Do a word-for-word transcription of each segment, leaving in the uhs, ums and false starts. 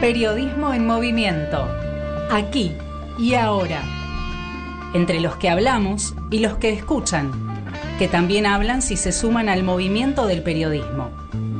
Periodismo en movimiento. Aquí y ahora. Entre los que hablamos y los que escuchan, que también hablan si se suman al movimiento del periodismo.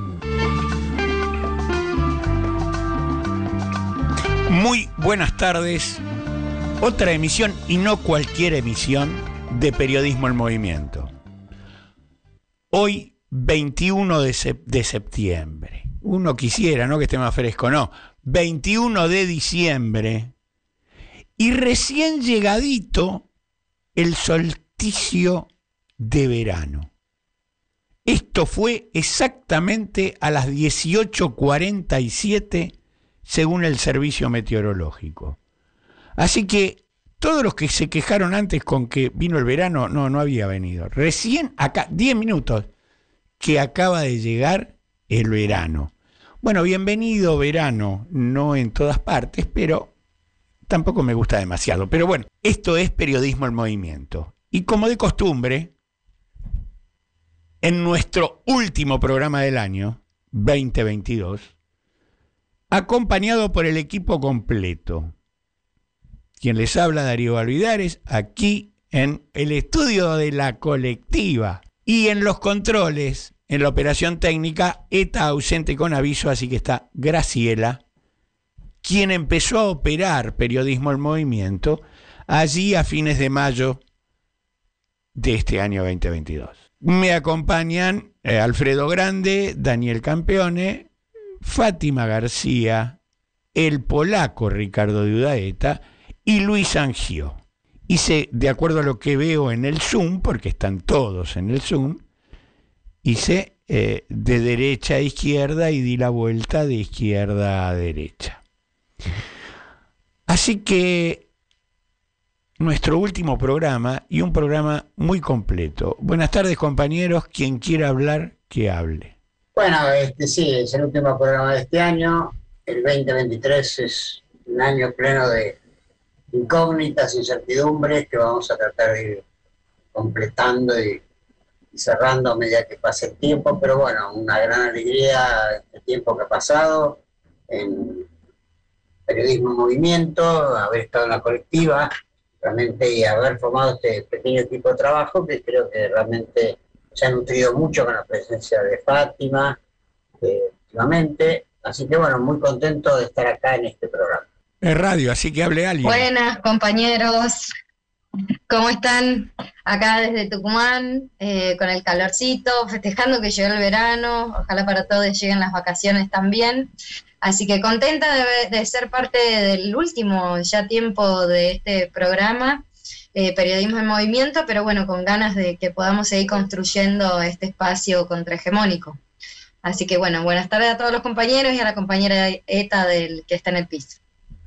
Muy buenas tardes. Otra emisión, y no cualquier emisión, de Periodismo en Movimiento. Hoy, veintiuno de septiembre. Uno quisiera, ¿no?, que esté más fresco, no. veintiuno de diciembre. Y recién llegadito el solsticio de verano. Esto fue exactamente a las dieciocho cuarenta y siete según el servicio meteorológico. Así que todos los que se quejaron antes con que vino el verano, no, no había venido. Recién acá, diez minutos, que acaba de llegar el verano. Bueno, bienvenido verano, no en todas partes, pero tampoco me gusta demasiado. Pero bueno, esto es Periodismo en Movimiento. Y como de costumbre, en nuestro último programa del año, veinte veintidós, acompañado por el equipo completo. Quien les habla, Darío Balvidares, aquí en el estudio de la colectiva. Y en los controles, en la operación técnica, ETA ausente con aviso, así que está Graciela, quien empezó a operar Periodismo en Movimiento allí a fines de mayo de este año veinte veintidós. Me acompañan eh, Alfredo Grande, Daniel Campeone, Fátima García, el polaco Ricardo de Udaeta y Luis Angio. Hice, de acuerdo a lo que veo en el Zoom, porque están todos en el Zoom, hice eh, de derecha a izquierda y di la vuelta de izquierda a derecha. Así que nuestro último programa, y un programa muy completo. Buenas tardes, compañeros. Quien quiera hablar, que hable. Bueno, este sí, es el último programa de este año. El veinte veintitrés es un año pleno de incógnitas, incertidumbres que vamos a tratar de ir completando y, y cerrando a medida que pase el tiempo, pero bueno, una gran alegría este tiempo que ha pasado en Periodismo en Movimiento, haber estado en la colectiva, realmente, y haber formado este pequeño equipo de trabajo que creo que realmente se ha nutrido mucho con la presencia de Fátima eh, últimamente, así que bueno, muy contento de estar acá en este programa. Es radio, así que hable alguien. Buenas, compañeros. ¿Cómo están? Acá desde Tucumán, eh, con el calorcito, festejando que llegó el verano. Ojalá para todos lleguen las vacaciones también. Así que contenta de, de ser parte del último ya tiempo de este programa, eh, Periodismo en Movimiento, pero bueno, con ganas de que podamos seguir construyendo este espacio contrahegemónico. Así que bueno, buenas tardes a todos los compañeros y a la compañera ETA del que está en el piso.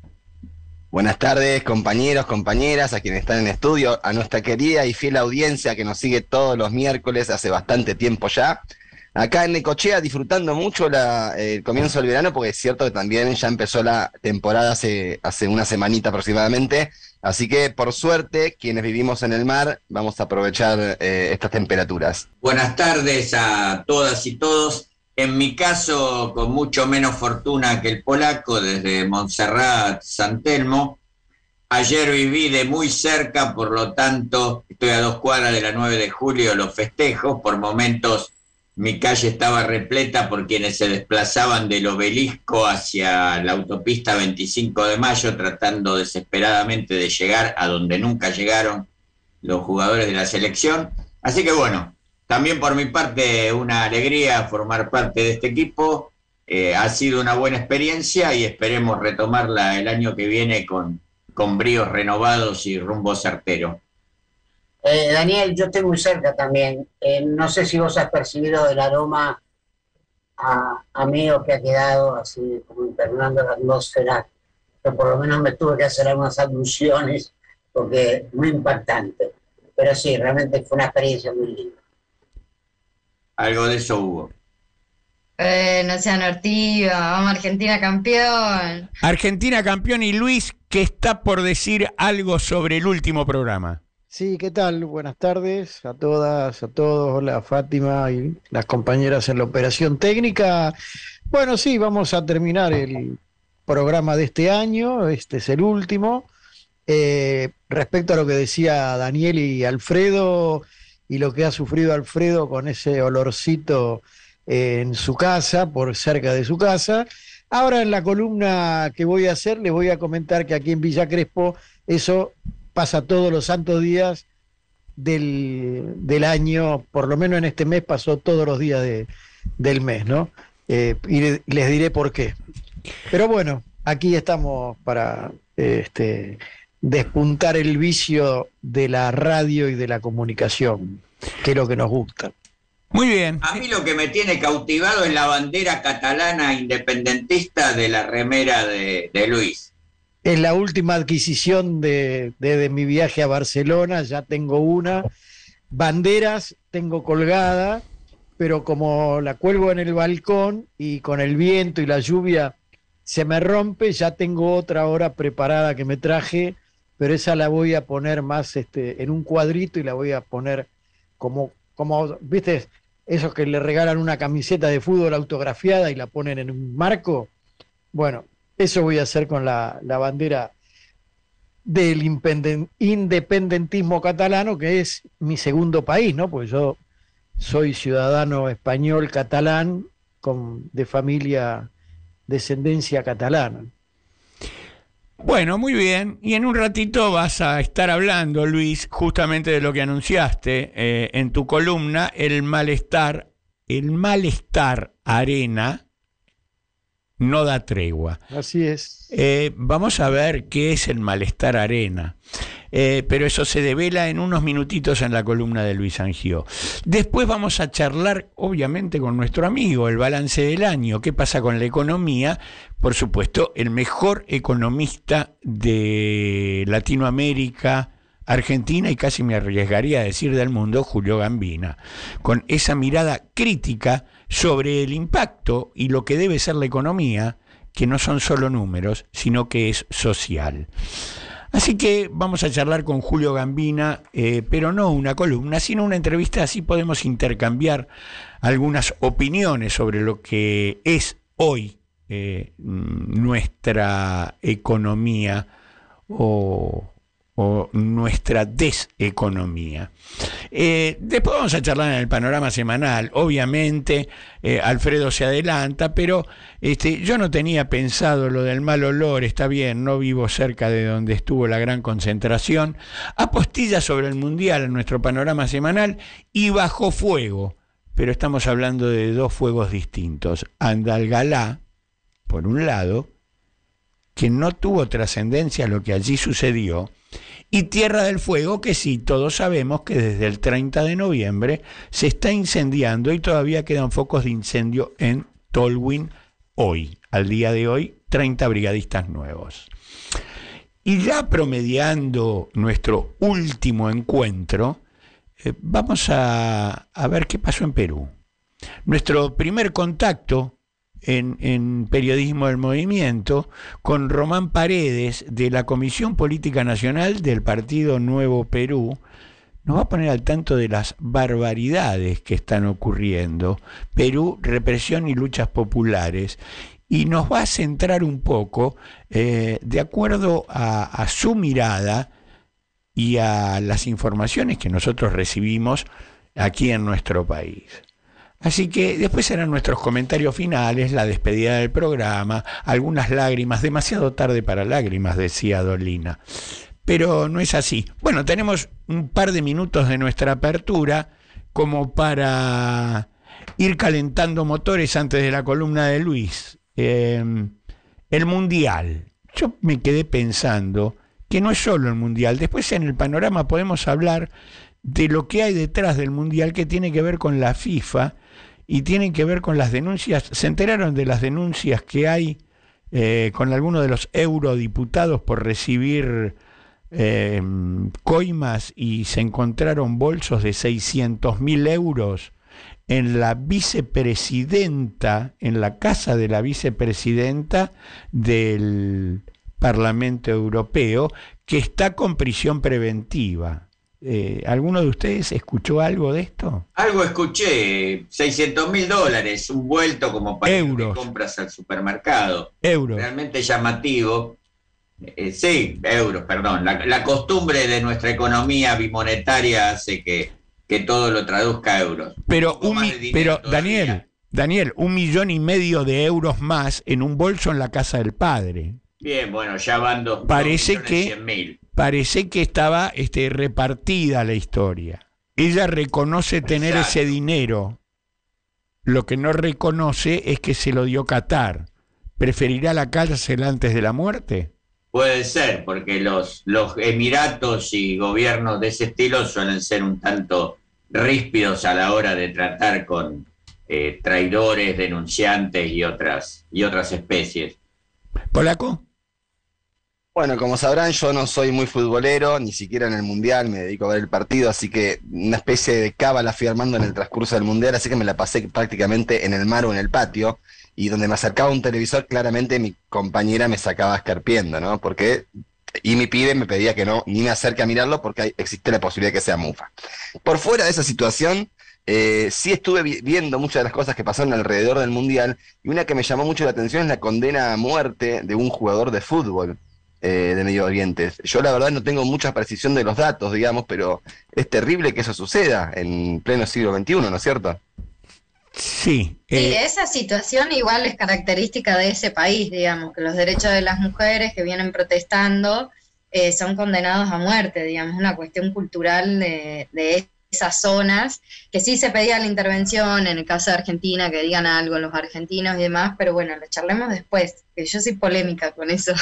Buenas tardes, compañeros, compañeras, a quienes están en estudio, a nuestra querida y fiel audiencia que nos sigue todos los miércoles hace bastante tiempo ya. Acá en Necochea disfrutando mucho la, el comienzo del verano, porque es cierto que también ya empezó la temporada hace, hace una semanita aproximadamente. Así que, por suerte, quienes vivimos en el mar, vamos a aprovechar eh, estas temperaturas. Buenas tardes a todas y todos. En mi caso, con mucho menos fortuna que el polaco, desde Montserrat, San Telmo. Ayer viví de muy cerca, por lo tanto, estoy a dos cuadras de la nueve de julio, los festejos. Por momentos, mi calle estaba repleta por quienes se desplazaban del Obelisco hacia la autopista veinticinco de mayo, tratando desesperadamente de llegar a donde nunca llegaron los jugadores de la selección. Así que bueno, también por mi parte una alegría formar parte de este equipo. Eh, ha sido una buena experiencia y esperemos retomarla el año que viene con, con bríos renovados y rumbo certero. Eh, Daniel, yo estoy muy cerca también. Eh, no sé si vos has percibido el aroma a amigo que ha quedado así como internando la atmósfera, pero por lo menos me tuve que hacer algunas alusiones porque muy impactante. Pero sí, realmente fue una experiencia muy linda. Algo de eso hubo. Eh, no sean hortiva, vamos Argentina campeón. Argentina campeón, y Luis, que está por decir algo sobre el último programa. Sí, ¿qué tal? Buenas tardes a todas, a todos. Hola, Fátima y las compañeras en la operación técnica. Bueno, sí, vamos a terminar el programa de este año, este es el último. Eh, respecto a lo que decía Daniel y Alfredo, y lo que ha sufrido Alfredo con ese olorcito eh, en su casa, por cerca de su casa, ahora en la columna que voy a hacer le voy a comentar que aquí en Villa Crespo eso pasa todos los santos días del, del año, por lo menos en este mes pasó todos los días de, del mes, ¿no? Eh, y les diré por qué. Pero bueno, aquí estamos para este, despuntar el vicio de la radio y de la comunicación, que es lo que nos gusta. Muy bien. A mí lo que me tiene cautivado es la bandera catalana independentista de la remera de, de Luis. Es la última adquisición de, de, de mi viaje a Barcelona, ya tengo una. Banderas tengo colgada, pero como la cuelgo en el balcón y con el viento y la lluvia se me rompe, ya tengo otra ahora preparada que me traje, pero esa la voy a poner más este, en un cuadrito y la voy a poner como, como, ¿viste? Esos que le regalan una camiseta de fútbol autografiada y la ponen en un marco. Bueno, eso voy a hacer con la, la bandera del independentismo catalano, que es mi segundo país, ¿no? Pues yo soy ciudadano español catalán con, de familia descendencia catalana. Bueno, muy bien. Y en un ratito vas a estar hablando, Luis, justamente de lo que anunciaste eh, en tu columna, el malestar, el malestar arena no da tregua. Así es. Eh, vamos a ver qué es el malestar arena. Eh, pero eso se devela en unos minutitos en la columna de Luis Angió. Después vamos a charlar, obviamente, con nuestro amigo, el balance del año, qué pasa con la economía. Por supuesto, el mejor economista de Latinoamérica, Argentina y casi me arriesgaría a decir del mundo, Julio Gambina, con esa mirada crítica sobre el impacto y lo que debe ser la economía, que no son solo números, sino que es social. Así que vamos a charlar con Julio Gambina, eh, pero no una columna, sino una entrevista, así podemos intercambiar algunas opiniones sobre lo que es hoy eh, nuestra economía o, o nuestra deseconomía. Eh, después vamos a charlar en el panorama semanal. Obviamente eh, Alfredo se adelanta, pero este, yo no tenía pensado lo del mal olor. Está bien, no vivo cerca de donde estuvo la gran concentración. Apostillas sobre el mundial en nuestro panorama semanal y Bajo Fuego, pero estamos hablando de dos fuegos distintos. Andalgalá, por un lado, que no tuvo trascendencia lo que allí sucedió, y Tierra del Fuego, que sí, todos sabemos que desde el treinta de noviembre se está incendiando y todavía quedan focos de incendio en Tolwyn hoy. Al día de hoy, treinta brigadistas nuevos. Y ya promediando nuestro último encuentro, eh, vamos a, a ver qué pasó en Perú. Nuestro primer contacto En, en Periodismo del Movimiento, con Román Paredes, de la Comisión Política Nacional del Partido Nuevo Perú, nos va a poner al tanto de las barbaridades que están ocurriendo. Perú, represión y luchas populares. Y nos va a centrar un poco, eh, de acuerdo a, a su mirada y a las informaciones que nosotros recibimos aquí en nuestro país. Así que después serán nuestros comentarios finales, la despedida del programa, algunas lágrimas, demasiado tarde para lágrimas, decía Dolina. Pero no es así. Bueno, tenemos un par de minutos de nuestra apertura como para ir calentando motores antes de la columna de Luis. Eh, el Mundial. Yo me quedé pensando que no es solo el Mundial. Después en el panorama podemos hablar de lo que hay detrás del Mundial, que tiene que ver con la FIFA y tiene que ver con las denuncias. ¿Se enteraron de las denuncias que hay eh, con algunos de los eurodiputados por recibir eh, coimas, y se encontraron bolsos de seiscientos mil euros en la vicepresidenta, en la casa de la vicepresidenta del Parlamento Europeo, que está con prisión preventiva? Eh, ¿Alguno de ustedes escuchó algo de esto? Algo escuché, seiscientos mil dólares, un vuelto como para Euros. que compras al supermercado. Euros. Realmente llamativo. Eh, sí, euros, perdón. La, la costumbre de nuestra economía bimonetaria hace que, que todo lo traduzca a euros. Pero, Un poco un más mi- de dinero pero todavía. Daniel, Daniel, un millón y medio de euros más en un bolso en la casa del padre. Bien, bueno, ya van dos, Parece dos millones que- cien mil. Parece que estaba este, repartida la historia. Ella reconoce tener Exacto. ese dinero. Lo que no reconoce es que se lo dio Qatar. ¿Preferirá la cárcel antes de la muerte? Puede ser, porque los, los emiratos y gobiernos de ese estilo suelen ser un tanto ríspidos a la hora de tratar con eh, traidores, denunciantes y otras, y otras especies. ¿Polaco? Bueno, como sabrán, yo no soy muy futbolero, ni siquiera en el Mundial, me dedico a ver el partido, así que una especie de cábala fui armando en el transcurso del Mundial, así que me la pasé prácticamente en el mar o en el patio, y donde me acercaba un televisor, claramente mi compañera me sacaba escarpiendo, ¿no? Porque, y mi pibe me pedía que no, ni me acerque a mirarlo porque hay- existe la posibilidad de que sea mufa. Por fuera de esa situación, eh, sí estuve vi- viendo muchas de las cosas que pasaron alrededor del Mundial, y una que me llamó mucho la atención es la condena a muerte de un jugador de fútbol eh, de Medio Oriente. Yo la verdad no tengo mucha precisión de los datos, digamos, pero es terrible que eso suceda en pleno siglo veintiuno, ¿no es cierto? Sí. Sí, eh, esa situación igual es característica de ese país, digamos, que los derechos de las mujeres que vienen protestando eh, son condenados a muerte, digamos, una cuestión cultural de, de esas zonas, que sí se pedía la intervención, en el caso de Argentina, que digan algo los argentinos y demás, pero bueno, lo charlemos después, que yo soy polémica con eso.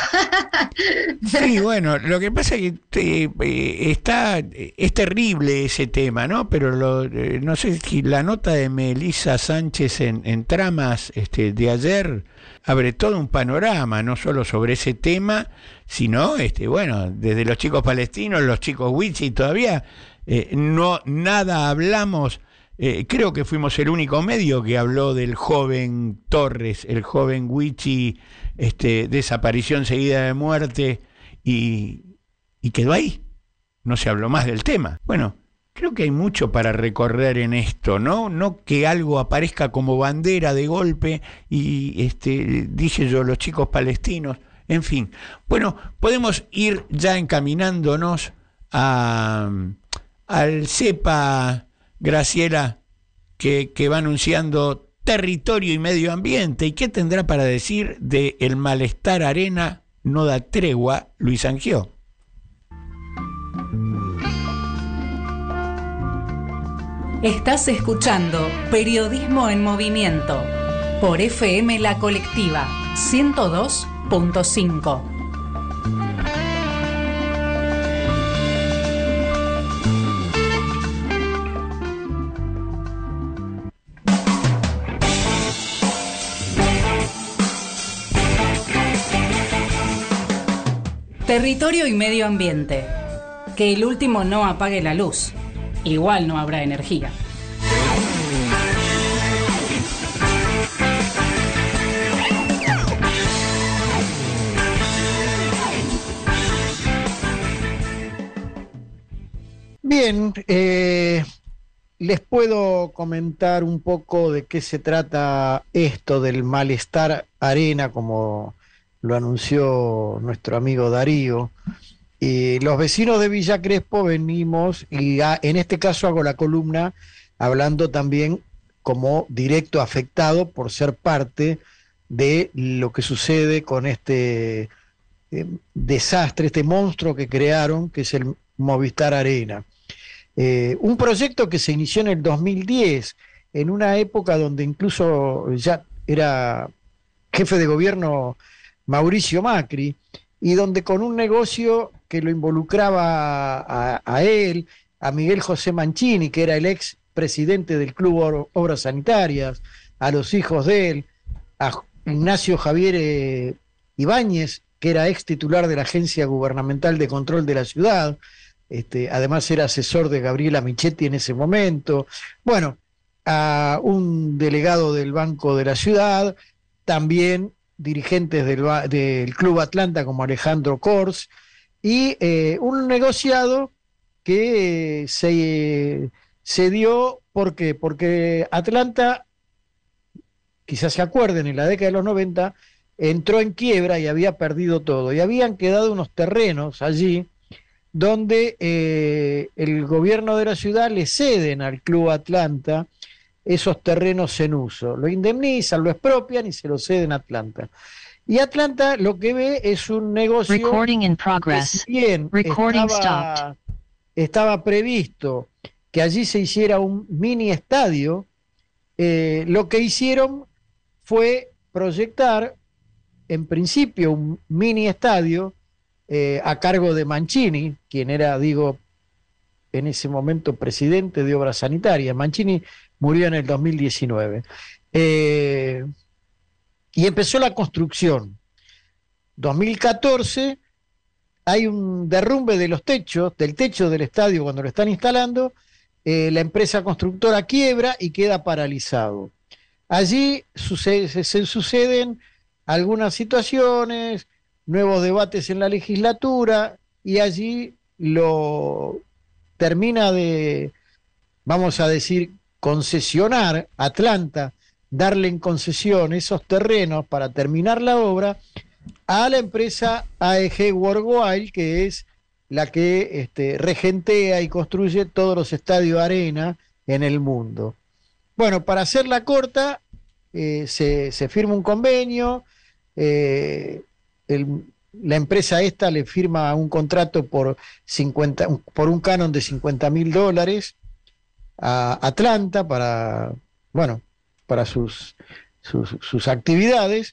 Sí, bueno, lo que pasa es que te- eh, está, es terrible ese tema, ¿no? Pero lo, eh, no sé si la nota de Melissa Sánchez en, en Tramas este, de ayer abre todo un panorama, no solo sobre ese tema, sino, este, bueno, desde los chicos palestinos, los chicos wichí, todavía eh, no nada hablamos. Eh, creo que fuimos el único medio que habló del joven Torres, el joven wichí, este, desaparición seguida de muerte, y, y quedó ahí. No se habló más del tema. Bueno, creo que hay mucho para recorrer en esto, ¿no? No que algo aparezca como bandera de golpe y, este, dije yo, los chicos palestinos, en fin. Bueno, podemos ir ya encaminándonos a, al CEPA, Graciela, que, que va anunciando territorio y medio ambiente. ¿Y qué tendrá para decir de el malestar arena no da tregua, Luis Angió? Estás escuchando Periodismo en Movimiento por F M La Colectiva ciento dos punto cinco. Territorio y medio ambiente. Que el último no apague la luz. Igual no habrá energía. Bien, eh, les puedo comentar un poco de qué se trata esto del malestar arena, como lo anunció nuestro amigo Darío. Eh, los vecinos de Villa Crespo venimos, y a- en este caso hago la columna hablando también como directo afectado por ser parte de lo que sucede con este eh, desastre, este monstruo que crearon, que es el Movistar Arena. Eh, un proyecto que se inició en el dos mil diez, en una época donde incluso ya era jefe de gobierno Mauricio Macri, y donde con un negocio que lo involucraba a, a él, a Miguel José Mancini, que era el ex presidente del Club Obras Sanitarias, a los hijos de él, a Ignacio Javier eh, Ibáñez, que era ex titular de la Agencia Gubernamental de Control de la Ciudad, este, además era asesor de Gabriela Michetti en ese momento, bueno, a un delegado del Banco de la Ciudad, también dirigentes del, del Club Atlanta como Alejandro Kors, y eh, un negociado que se, se dio, ¿por qué? Porque Atlanta, quizás se acuerden, en la década de los noventa, entró en quiebra y había perdido todo. Y habían quedado unos terrenos allí donde eh, el gobierno de la ciudad le ceden al Club Atlanta esos terrenos en uso. Lo indemnizan, lo expropian y se lo ceden a Atlanta. Y Atlanta lo que ve es un negocio Recording in progress. que si bien Recording estaba, estaba previsto que allí se hiciera un mini estadio, eh, lo que hicieron fue proyectar en principio un mini estadio eh, a cargo de Mancini, quien era, digo, en ese momento presidente de Obras Sanitarias. Mancini murió en el dos mil diecinueve. Eh, y empezó la construcción. dos mil catorce hay un derrumbe de los techos, del techo del estadio cuando lo están instalando, eh, la empresa constructora quiebra y queda paralizado. Allí sucede, se, se suceden algunas situaciones, nuevos debates en la legislatura, y allí lo termina de, vamos a decir, concesionar Atlanta, darle en concesión esos terrenos para terminar la obra a la empresa A E G Worldwide, que es la que este, regentea y construye todos los estadios arena en el mundo. Bueno, para hacerla corta, eh, se, se firma un convenio, eh, el, la empresa esta le firma un contrato por, cincuenta, por un canon de cincuenta mil dólares a Atlanta para, bueno, para sus, sus, sus actividades,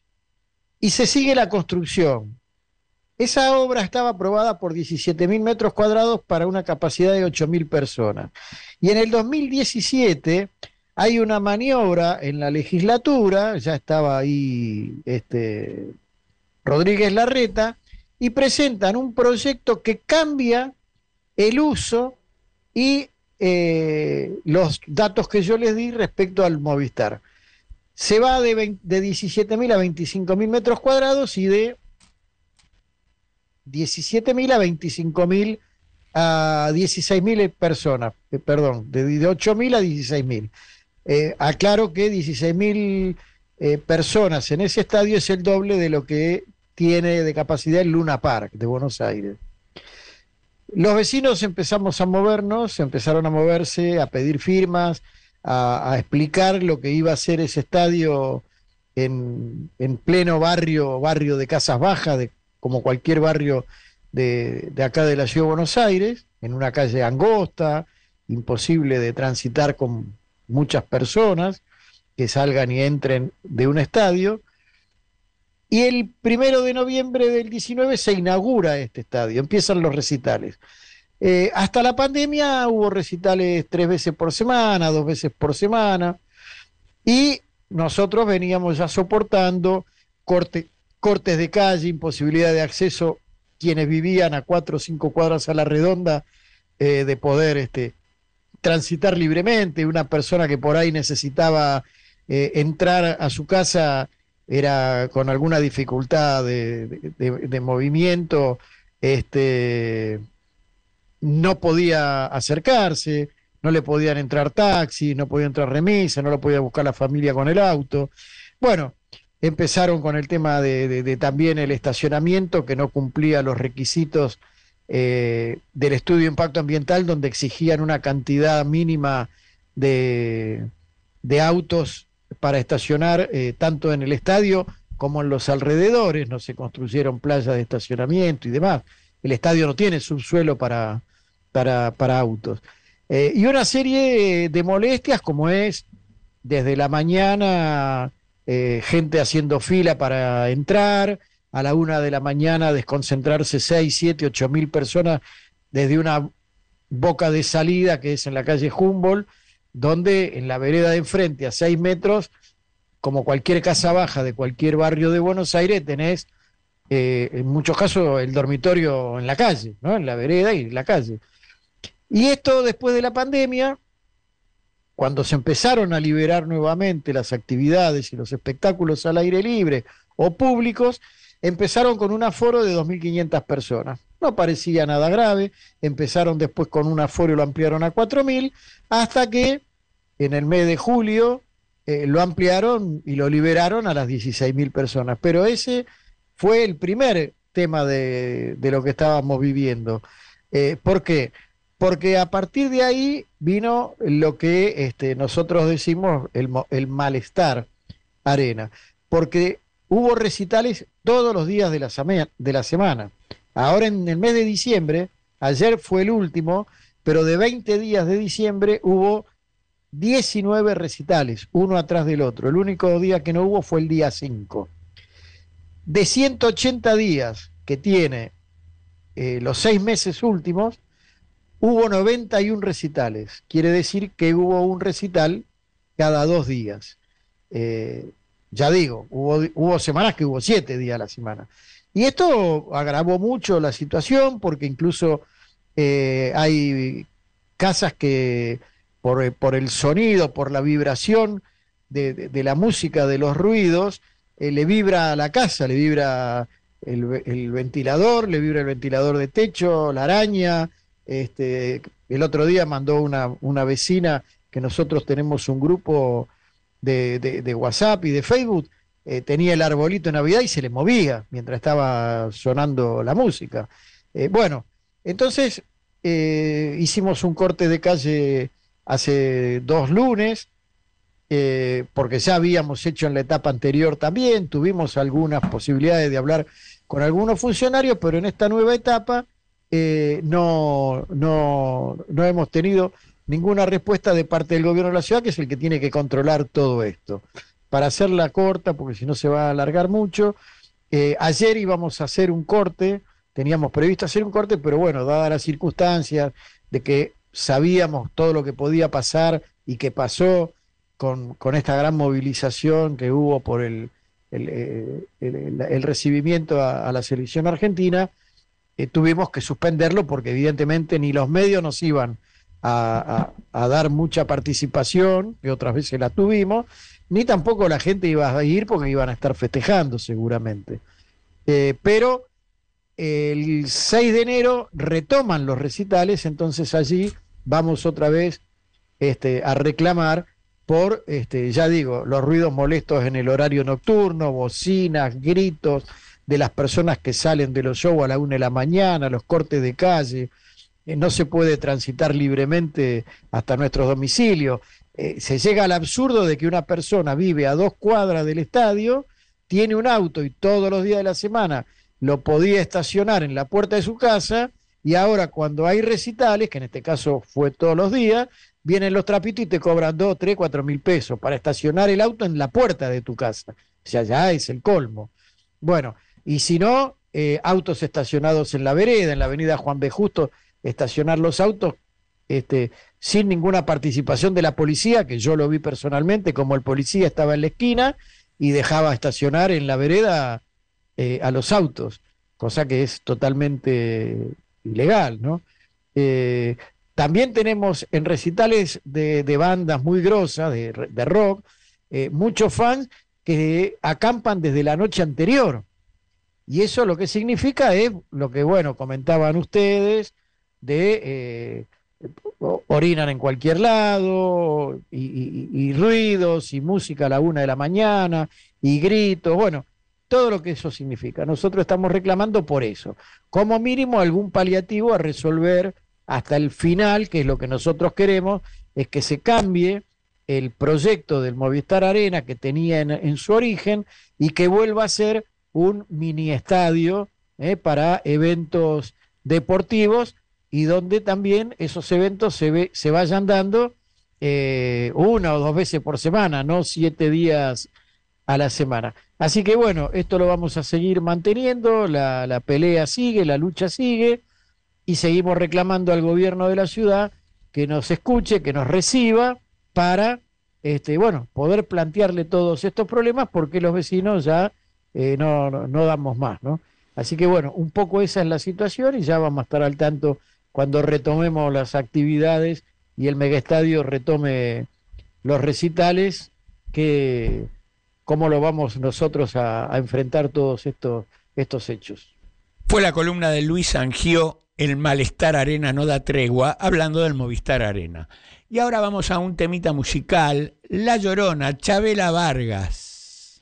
y se sigue la construcción. Esa obra estaba aprobada por diecisiete mil metros cuadrados para una capacidad de ocho mil personas. Y en el dos mil diecisiete hay una maniobra en la legislatura, ya estaba ahí este, Rodríguez Larreta, y presentan un proyecto que cambia el uso y eh, los datos que yo les di respecto al Movistar. Se va de, veinte, de diecisiete mil a veinticinco mil metros cuadrados y de diecisiete mil a veinticinco mil a dieciséis mil personas, eh, perdón, de, de ocho mil a dieciséis mil. Eh, aclaro que dieciséis mil eh, personas en ese estadio es el doble de lo que tiene de capacidad el Luna Park de Buenos Aires. Los vecinos empezamos a movernos, empezaron a moverse, a pedir firmas, a, a explicar lo que iba a ser ese estadio en, en pleno barrio, barrio de casas bajas, de, como cualquier barrio de, de acá de la ciudad de Buenos Aires, en una calle angosta, imposible de transitar con muchas personas que salgan y entren de un estadio. Y el primero de noviembre del diecinueve se inaugura este estadio, empiezan los recitales. Eh, hasta la pandemia hubo recitales tres veces por semana, dos veces por semana, y nosotros veníamos ya soportando corte, cortes de calle, imposibilidad de acceso, quienes vivían a cuatro o cinco cuadras a la redonda, eh, de poder este, transitar libremente. Una persona que por ahí necesitaba eh, entrar a su casa era con alguna dificultad de, de, de, de movimiento, este, no podía acercarse, no le podían entrar taxis, no podía entrar remisas, no lo podía buscar la familia con el auto. Bueno, empezaron con el tema de, de, de también el estacionamiento, que no cumplía los requisitos eh, del estudio de impacto ambiental, donde exigían una cantidad mínima de, de autos para estacionar eh, tanto en el estadio como en los alrededores. No se construyeron playas de estacionamiento y demás. El estadio no tiene subsuelo para, para, para autos. Eh, y una serie de molestias, como es desde la mañana eh, gente haciendo fila para entrar, a la una de la mañana desconcentrarse seis, siete, ocho mil personas desde una boca de salida que es en la calle Humboldt, donde en la vereda de enfrente, a seis metros, como cualquier casa baja de cualquier barrio de Buenos Aires, tenés eh, en muchos casos el dormitorio en la calle, ¿no? En la vereda y en la calle. Y esto después de la pandemia, cuando se empezaron a liberar nuevamente las actividades y los espectáculos al aire libre o públicos, empezaron con un aforo de dos mil quinientas personas. no parecía nada grave, empezaron después con un aforo y lo ampliaron a cuatro mil, hasta que en el mes de julio eh, lo ampliaron y lo liberaron a las dieciséis mil personas. Pero ese fue el primer tema de, de lo que estábamos viviendo. Eh, ¿Por qué? Porque a partir de ahí vino lo que este, nosotros decimos el, el malestar arena, porque hubo recitales todos los días de la, de la semana. Ahora en el mes de diciembre, ayer fue el último, pero de veinte días de diciembre hubo diecinueve recitales, uno atrás del otro. El único día que no hubo fue el día cinco. De ciento ochenta días que tiene eh, los seis meses últimos, hubo noventa y uno recitales. Quiere decir que hubo un recital cada dos días. Eh, ya digo, hubo, hubo semanas que hubo siete días a la semana. Y esto agravó mucho la situación, porque incluso eh, hay casas que por, por el sonido, por la vibración de, de, de la música, de los ruidos, eh, le vibra a la casa, le vibra el, el ventilador, le vibra el ventilador de techo, la araña. Este, el otro día mandó una, una vecina, que nosotros tenemos un grupo de, de, de WhatsApp y de Facebook, eh, tenía el arbolito de Navidad y se le movía mientras estaba sonando la música. Eh, bueno, entonces eh, hicimos un corte de calle hace dos lunes, eh, porque ya habíamos hecho en la etapa anterior también, tuvimos algunas posibilidades de hablar con algunos funcionarios, pero en esta nueva etapa eh, no, no, no hemos tenido ninguna respuesta de parte del gobierno de la ciudad, que es el que tiene que controlar todo esto. Para hacerla corta, porque si no se va a alargar mucho, eh, ayer íbamos a hacer un corte, teníamos previsto hacer un corte, pero bueno, dadas las circunstancias de que sabíamos todo lo que podía pasar y que pasó con, con esta gran movilización que hubo por el, el, el, el, el recibimiento a, a la selección argentina, eh, tuvimos que suspenderlo porque evidentemente ni los medios nos iban A, a, a dar mucha participación, que otras veces la tuvimos, ni tampoco la gente iba a ir porque iban a estar festejando seguramente. Eh, pero el seis de enero retoman los recitales, entonces allí vamos otra vez este, a reclamar por, este, ya digo, los ruidos molestos en el horario nocturno, bocinas, gritos de las personas que salen de los shows a la una de la mañana, los cortes de calle. No se puede transitar libremente hasta nuestros domicilios. Eh, se llega al absurdo de que una persona vive a dos cuadras del estadio, tiene un auto y todos los días de la semana lo podía estacionar en la puerta de su casa, y ahora cuando hay recitales, que en este caso fue todos los días, vienen los trapitos y te cobran dos, tres, cuatro mil pesos para estacionar el auto en la puerta de tu casa. O sea, ya es el colmo. Bueno, y si no, eh, autos estacionados en la vereda, en la avenida Juan B. Justo, estacionar los autos este, sin ninguna participación de la policía, que yo lo vi personalmente, como el policía estaba en la esquina y dejaba estacionar en la vereda eh, a los autos, cosa que es totalmente ilegal, ¿no? Eh, también tenemos en recitales de, de bandas muy grosas, de, de rock, eh, muchos fans que acampan desde la noche anterior, y eso lo que significa es lo que, bueno, comentaban ustedes, de eh, orinan en cualquier lado, y, y, y ruidos, y música a la una de la mañana, y gritos, bueno, todo lo que eso significa. Nosotros estamos reclamando por eso, como mínimo algún paliativo a resolver hasta el final, que es lo que nosotros queremos, es que se cambie el proyecto del Movistar Arena que tenía en, en su origen, y que vuelva a ser un mini estadio eh, para eventos deportivos, y donde también esos eventos se, ve, se vayan dando eh, una o dos veces por semana, no siete días a la semana. Así que bueno, esto lo vamos a seguir manteniendo, la, la pelea sigue, la lucha sigue, y seguimos reclamando al gobierno de la ciudad que nos escuche, que nos reciba, para este, bueno, poder plantearle todos estos problemas, porque los vecinos ya eh, no, no, no damos más, ¿no? Así que bueno, un poco esa es la situación, y ya vamos a estar al tanto cuando retomemos las actividades y el megaestadio retome los recitales, que cómo lo vamos nosotros a, a enfrentar todos estos, estos hechos. Fue la columna de Luis Angió, El malestar arena no da tregua, hablando del Movistar Arena. Y ahora vamos a un temita musical, La Llorona, Chabela Vargas.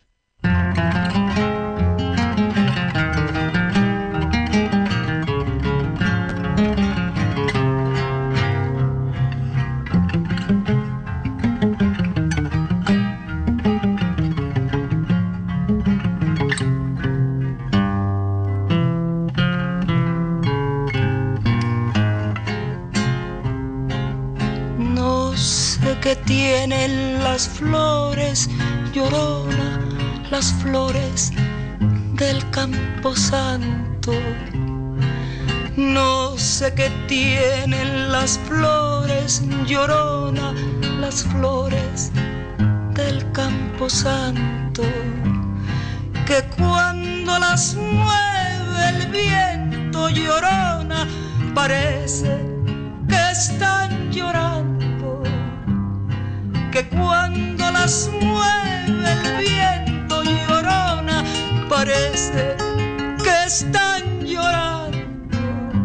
Que tienen las flores, Llorona, las flores del Camposanto. No sé qué tienen las flores, Llorona, las flores del Camposanto, que cuando las mueve el viento, Llorona, parece que están llorando. Que cuando las mueve el viento, Llorona, parece que están llorando.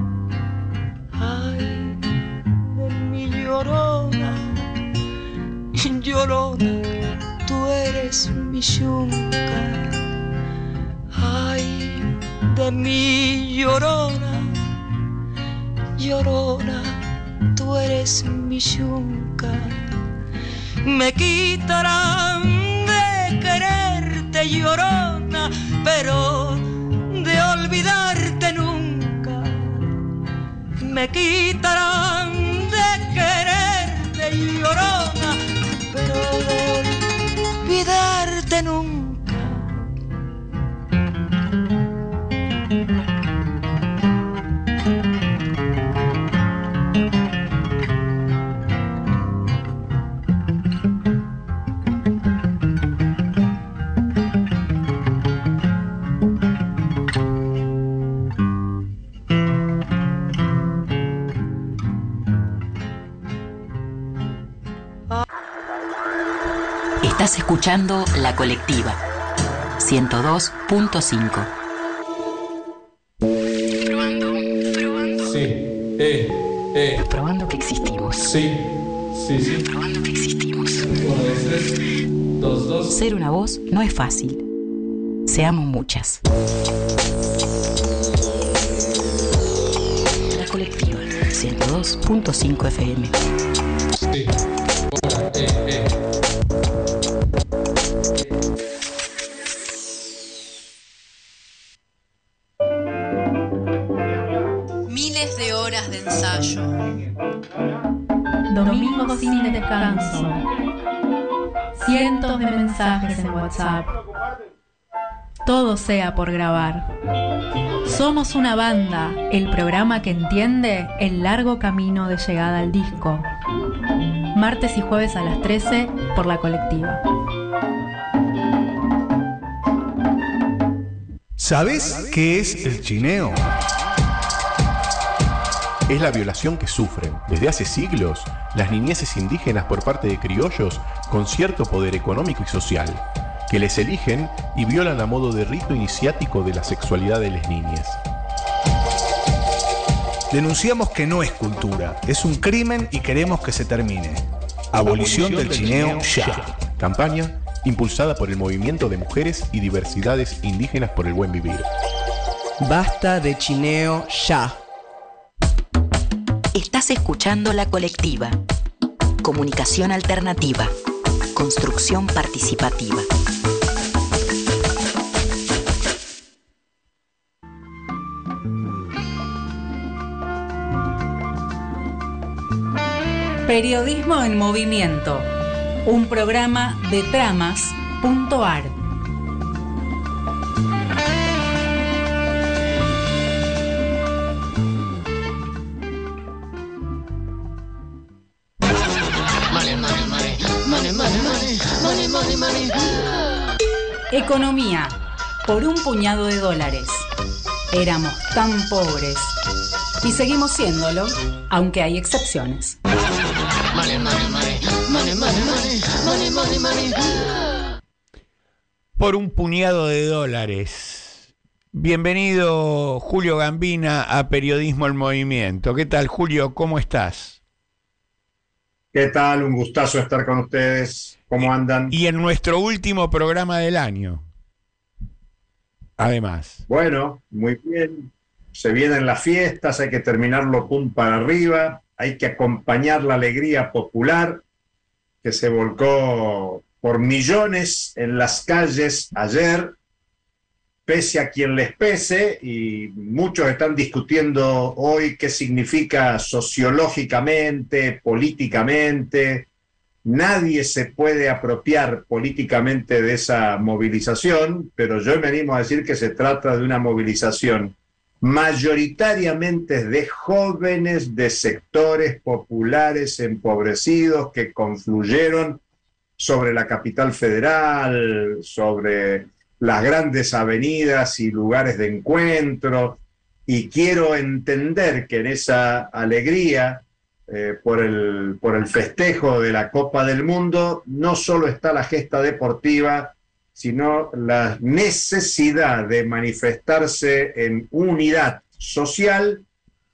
Ay, de mi Llorona, Llorona, tú eres mi yunca. Ay, de mi Llorona, Llorona, tú eres mi yunca. Me quitarán de quererte, Llorona, pero de olvidarte nunca. Me quitarán de quererte, Llorona, pero de olvidarte nunca. Estás escuchando La Colectiva, ciento dos punto cinco. Probando, probando. Sí, eh, eh. Probando que existimos. Sí, sí, sí. Probando que existimos. Uno, dos, tres, dos, dos. Ser una voz no es fácil. Seamos muchas. La Colectiva, ciento dos punto cinco F M. Sí, hola, eh, eh. Miles de horas de ensayo. Domingos sin descanso. Cientos de mensajes en WhatsApp. Todo sea por grabar. Somos una banda, el programa que entiende el largo camino de llegada al disco. Martes y jueves a las trece por La Colectiva. ¿Sabés qué es el chineo? Es la violación que sufren, desde hace siglos, las niñeces indígenas por parte de criollos con cierto poder económico y social, que les eligen y violan a modo de rito iniciático de la sexualidad de las niñas. Denunciamos que no es cultura, es un crimen y queremos que se termine. Abolición del chineo ya. Campaña impulsada por el Movimiento de Mujeres y Diversidades Indígenas por el Buen Vivir. Basta de chineo ya. Estás escuchando La Colectiva. Comunicación alternativa. Construcción participativa. Periodismo en Movimiento, un programa de tramas punto ar. Economía, por un puñado de dólares. Éramos tan pobres y seguimos siéndolo, aunque hay excepciones. Money, money, money, money, money, money, money, money, money. Por un puñado de dólares. Bienvenido Julio Gambina a Periodismo en Movimiento. ¿Qué tal, Julio? ¿Cómo estás? ¿Qué tal? Un gustazo estar con ustedes. ¿Cómo andan? Y en nuestro último programa del año. Además. Bueno, muy bien. Se vienen las fiestas, hay que terminarlo pum para arriba, hay que acompañar la alegría popular que se volcó por millones en las calles ayer, pese a quien les pese, y muchos están discutiendo hoy qué significa sociológicamente, políticamente. Nadie se puede apropiar políticamente de esa movilización, pero yo me animo a decir que se trata de una movilización mayoritariamente de jóvenes de sectores populares empobrecidos que confluyeron sobre la capital federal, sobre las grandes avenidas y lugares de encuentro, y quiero entender que en esa alegría eh, por el, por el festejo de la Copa del Mundo no solo está la gesta deportiva, sino la necesidad de manifestarse en unidad social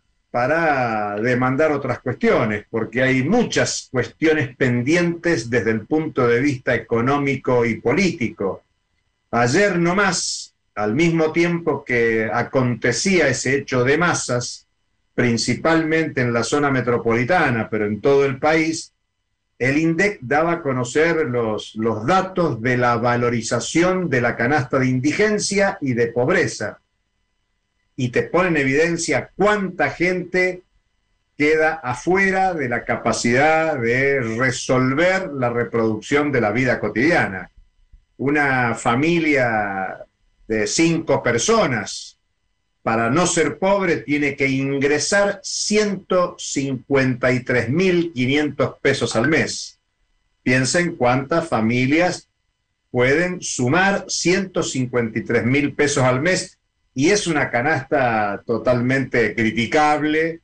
para demandar otras cuestiones, porque hay muchas cuestiones pendientes desde el punto de vista económico y político. Ayer nomás, al mismo tiempo que acontecía ese hecho de masas, principalmente en la zona metropolitana, pero en todo el país, el INDEC daba a conocer los, los datos de la valorización de la canasta de indigencia y de pobreza. Y te pone en evidencia cuánta gente queda afuera de la capacidad de resolver la reproducción de la vida cotidiana. Una familia de cinco personas, para no ser pobre, tiene que ingresar ciento cincuenta y tres mil quinientos pesos al mes. Piensen cuántas familias pueden sumar ciento cincuenta y tres mil pesos al mes, y es una canasta totalmente criticable,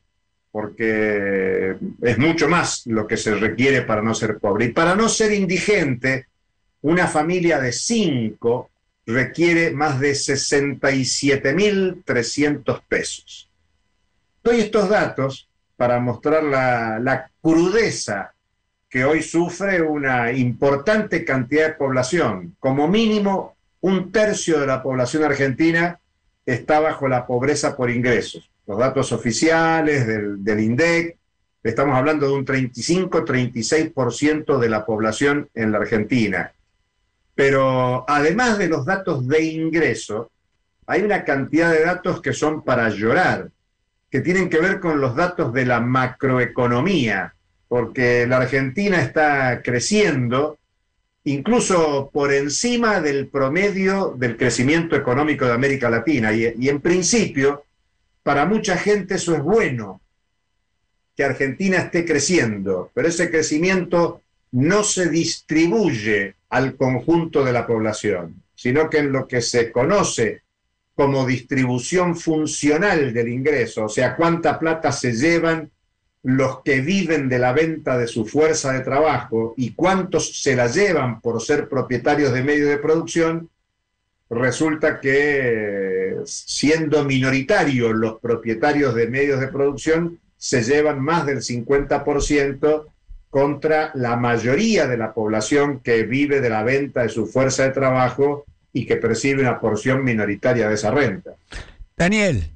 porque es mucho más lo que se requiere para no ser pobre. Y para no ser indigente, una familia de cinco requiere más de sesenta y siete mil trescientos pesos. Doy estos datos para mostrar la, la crudeza que hoy sufre una importante cantidad de población. Como mínimo, un tercio de la población argentina está bajo la pobreza por ingresos. Los datos oficiales del, del INDEC, estamos hablando de un treinta y cinco a treinta y seis por ciento de la población en la Argentina. Pero además de los datos de ingreso, hay una cantidad de datos que son para llorar, que tienen que ver con los datos de la macroeconomía, porque la Argentina está creciendo incluso por encima del promedio del crecimiento económico de América Latina, y, y en principio, para mucha gente eso es bueno, que Argentina esté creciendo, pero ese crecimiento no se distribuye al conjunto de la población, sino que en lo que se conoce como distribución funcional del ingreso, o sea, cuánta plata se llevan los que viven de la venta de su fuerza de trabajo y cuántos se la llevan por ser propietarios de medios de producción, resulta que siendo minoritarios los propietarios de medios de producción se llevan más del cincuenta por ciento contra la mayoría de la población que vive de la venta de su fuerza de trabajo y que percibe una porción minoritaria de esa renta. Daniel.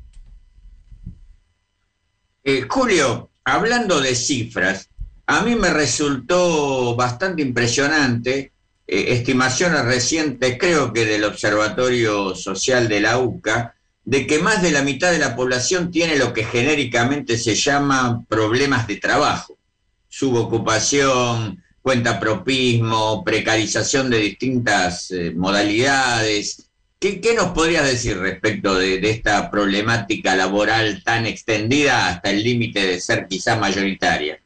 Eh, Julio, hablando de cifras, a mí me resultó bastante impresionante, eh, estimaciones recientes, creo que del Observatorio Social de la U C A, de que más de la mitad de la población tiene lo que genéricamente se llama problemas de trabajo. Subocupación, cuentapropismo, precarización de distintas eh, modalidades. ¿Qué, ¿Qué nos podrías decir respecto de, de esta problemática laboral tan extendida hasta el límite de ser quizá mayoritaria?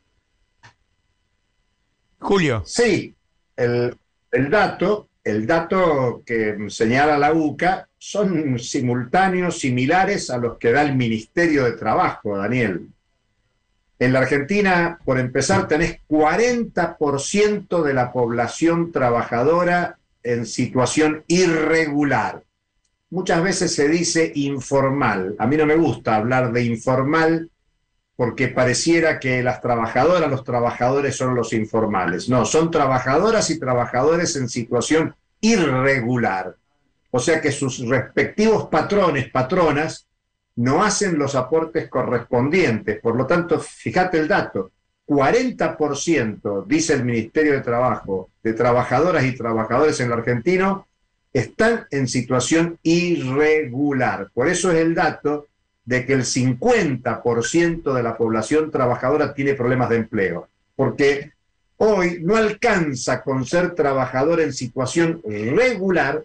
Julio. Sí, el, el dato, el dato que señala la U C A son simultáneos, similares a los que da el Ministerio de Trabajo, Daniel. En la Argentina, por empezar, tenés cuarenta por ciento de la población trabajadora en situación irregular. muchas veces se dice informal. A mí no me gusta hablar de informal porque pareciera que las trabajadoras, los trabajadores son los informales. No, son trabajadoras y trabajadores en situación irregular. O sea que sus respectivos patrones, patronas, no hacen los aportes correspondientes. Por lo tanto, fíjate el dato, cuarenta por ciento, dice el Ministerio de Trabajo, de trabajadoras y trabajadores en el argentino, están en situación irregular. Por eso es el dato de que el cincuenta por ciento de la población trabajadora tiene problemas de empleo, porque hoy no alcanza con ser trabajador en situación regular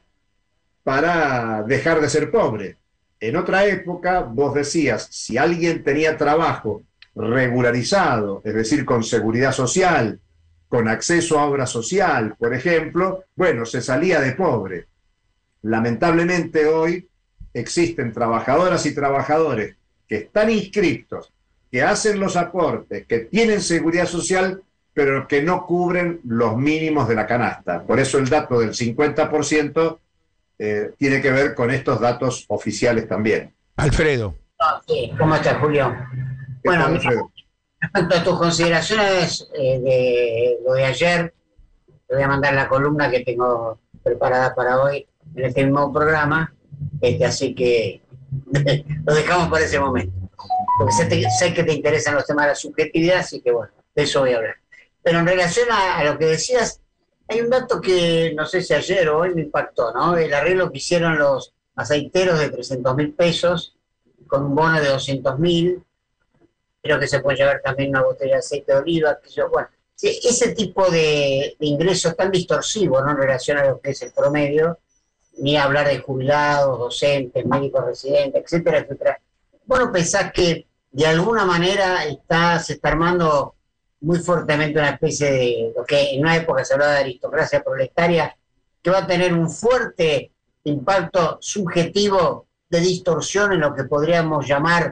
para dejar de ser pobre. En otra época, vos decías, si alguien tenía trabajo regularizado, es decir, con seguridad social, con acceso a obra social, por ejemplo, bueno, se salía de pobre. Lamentablemente hoy existen trabajadoras y trabajadores que están inscritos, que hacen los aportes, que tienen seguridad social, pero que no cubren los mínimos de la canasta. Por eso el dato del cincuenta por ciento eh, tiene que ver con estos datos oficiales también. Alfredo. Ah, sí. ¿Cómo estás, Julio? Bueno, mira, respecto a tus consideraciones eh, de lo de ayer, te voy a mandar la columna que tengo preparada para hoy en este mismo programa, este, así que lo dejamos para ese momento. Porque sé, te, sé que te interesan los temas de la subjetividad, así que bueno, de eso voy a hablar. Pero en relación a, a lo que decías, hay un dato que no sé si ayer o hoy me impactó, ¿no? El arreglo que hicieron los aceiteros de trescientos mil pesos con un bono de doscientos mil. Creo que se puede llevar también una botella de aceite de oliva, que yo, bueno, sí, ese tipo de, de ingresos tan distorsivos, ¿no? En relación a lo que es el promedio, ni hablar de jubilados, docentes, médicos residentes, etcétera, etcétera. Bueno, pensás que de alguna manera está, se está armando muy fuertemente una especie de, lo que en una época se hablaba de aristocracia proletaria, que va a tener un fuerte impacto subjetivo de distorsión en lo que podríamos llamar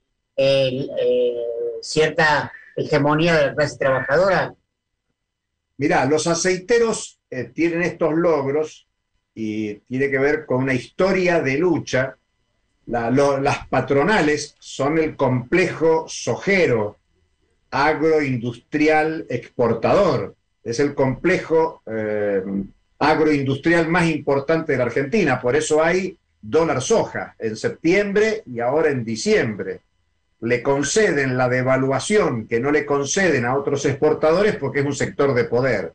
eh, eh, cierta hegemonía de la clase trabajadora. Mirá, los aceiteros eh, tienen estos logros y tiene que ver con una historia de lucha. La, lo, las patronales son el complejo sojero agroindustrial exportador. Es el complejo eh, agroindustrial más importante de la Argentina. Por eso hay dólar soja en septiembre y ahora en diciembre. Le conceden la devaluación que no le conceden a otros exportadores porque es un sector de poder.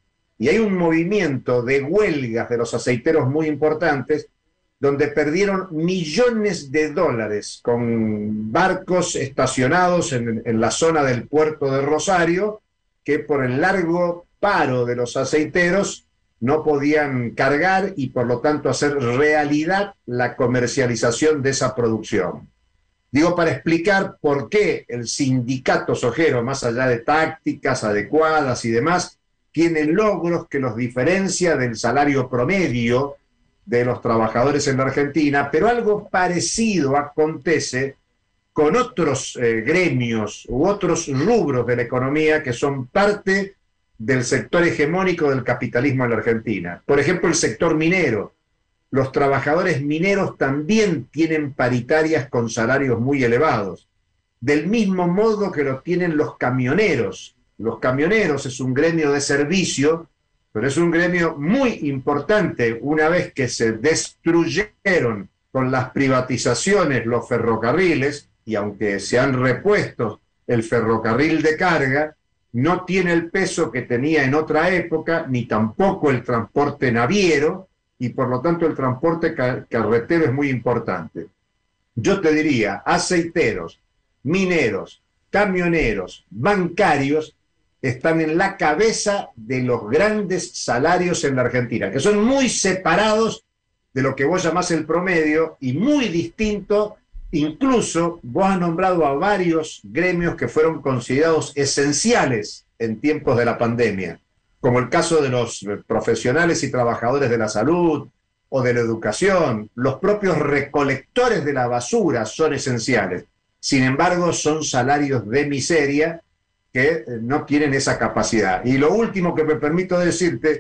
Y hay un movimiento de huelgas de los aceiteros muy importantes donde perdieron millones de dólares con barcos estacionados en, en la zona del puerto de Rosario, que por el largo paro de los aceiteros no podían cargar y por lo tanto hacer realidad la comercialización de esa producción. Digo, para explicar por qué el sindicato sojero, más allá de tácticas adecuadas y demás, tiene logros que los diferencia del salario promedio de los trabajadores en la Argentina, pero algo parecido acontece con otros eh, gremios u otros rubros de la economía que son parte del sector hegemónico del capitalismo en la Argentina. Por ejemplo, el sector minero. Los trabajadores mineros también tienen paritarias con salarios muy elevados, del mismo modo que lo tienen los camioneros. Los camioneros es un gremio de servicio, pero es un gremio muy importante. Una vez que se destruyeron con las privatizaciones los ferrocarriles, y aunque se han repuesto el ferrocarril de carga, no tiene el peso que tenía en otra época, ni tampoco el transporte naviero, y por lo tanto el transporte carretero es muy importante. Yo te diría, aceiteros, mineros, camioneros, bancarios, están en la cabeza de los grandes salarios en la Argentina, que son muy separados de lo que vos llamás el promedio y muy distinto. Incluso vos has nombrado a varios gremios que fueron considerados esenciales en tiempos de la pandemia, como el caso de los profesionales y trabajadores de la salud o de la educación. Los propios recolectores de la basura son esenciales. Sin embargo, son salarios de miseria que no tienen esa capacidad. Y lo último que me permito decirte,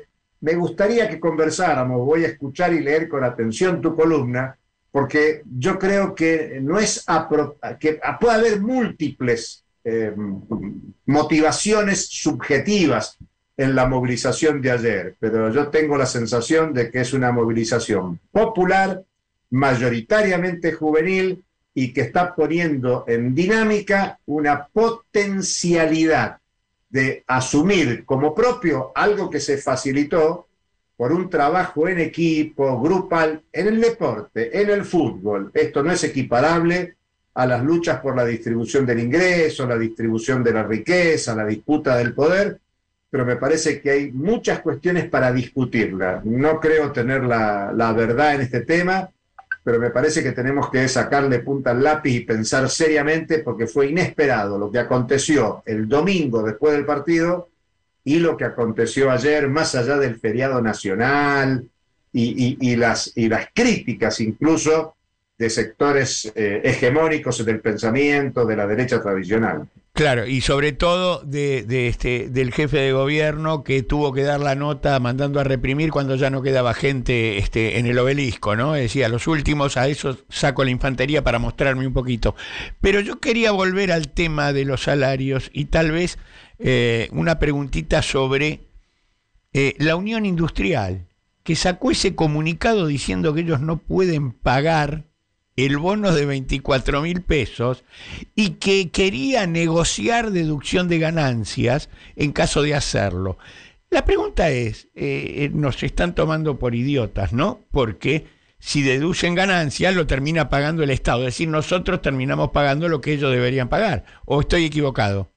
me gustaría que conversáramos, voy a escuchar y leer con atención tu columna, porque yo creo que no es apro- que puede haber múltiples eh, motivaciones subjetivas en la movilización de ayer, pero yo tengo la sensación de que es una movilización popular, mayoritariamente juvenil, y que está poniendo en dinámica una potencialidad de asumir como propio algo que se facilitó por un trabajo en equipo, grupal, en el deporte, en el fútbol. Esto no es equiparable a las luchas por la distribución del ingreso, la distribución de la riqueza, la disputa del poder, pero me parece que hay muchas cuestiones para discutirla. No creo tener la, la verdad en este tema, pero me parece que tenemos que sacarle punta al lápiz y pensar seriamente, porque fue inesperado lo que aconteció el domingo después del partido y lo que aconteció ayer, más allá del feriado nacional y, y, y, las, y las críticas incluso de sectores eh, hegemónicos del pensamiento de la derecha tradicional. Claro, y sobre todo de, de este, del jefe de gobierno que tuvo que dar la nota mandando a reprimir cuando ya no quedaba gente este, en el obelisco, ¿no? Decía, los últimos a esos saco la infantería para mostrarme un poquito. Pero yo quería volver al tema de los salarios y tal vez eh, una preguntita sobre eh, la Unión Industrial, que sacó ese comunicado diciendo que ellos no pueden pagar el bono de veinticuatro mil pesos y que quería negociar deducción de ganancias en caso de hacerlo. La pregunta es, eh, nos están tomando por idiotas, ¿no? Porque si deducen ganancias lo termina pagando el Estado, es decir, nosotros terminamos pagando lo que ellos deberían pagar. ¿O estoy equivocado?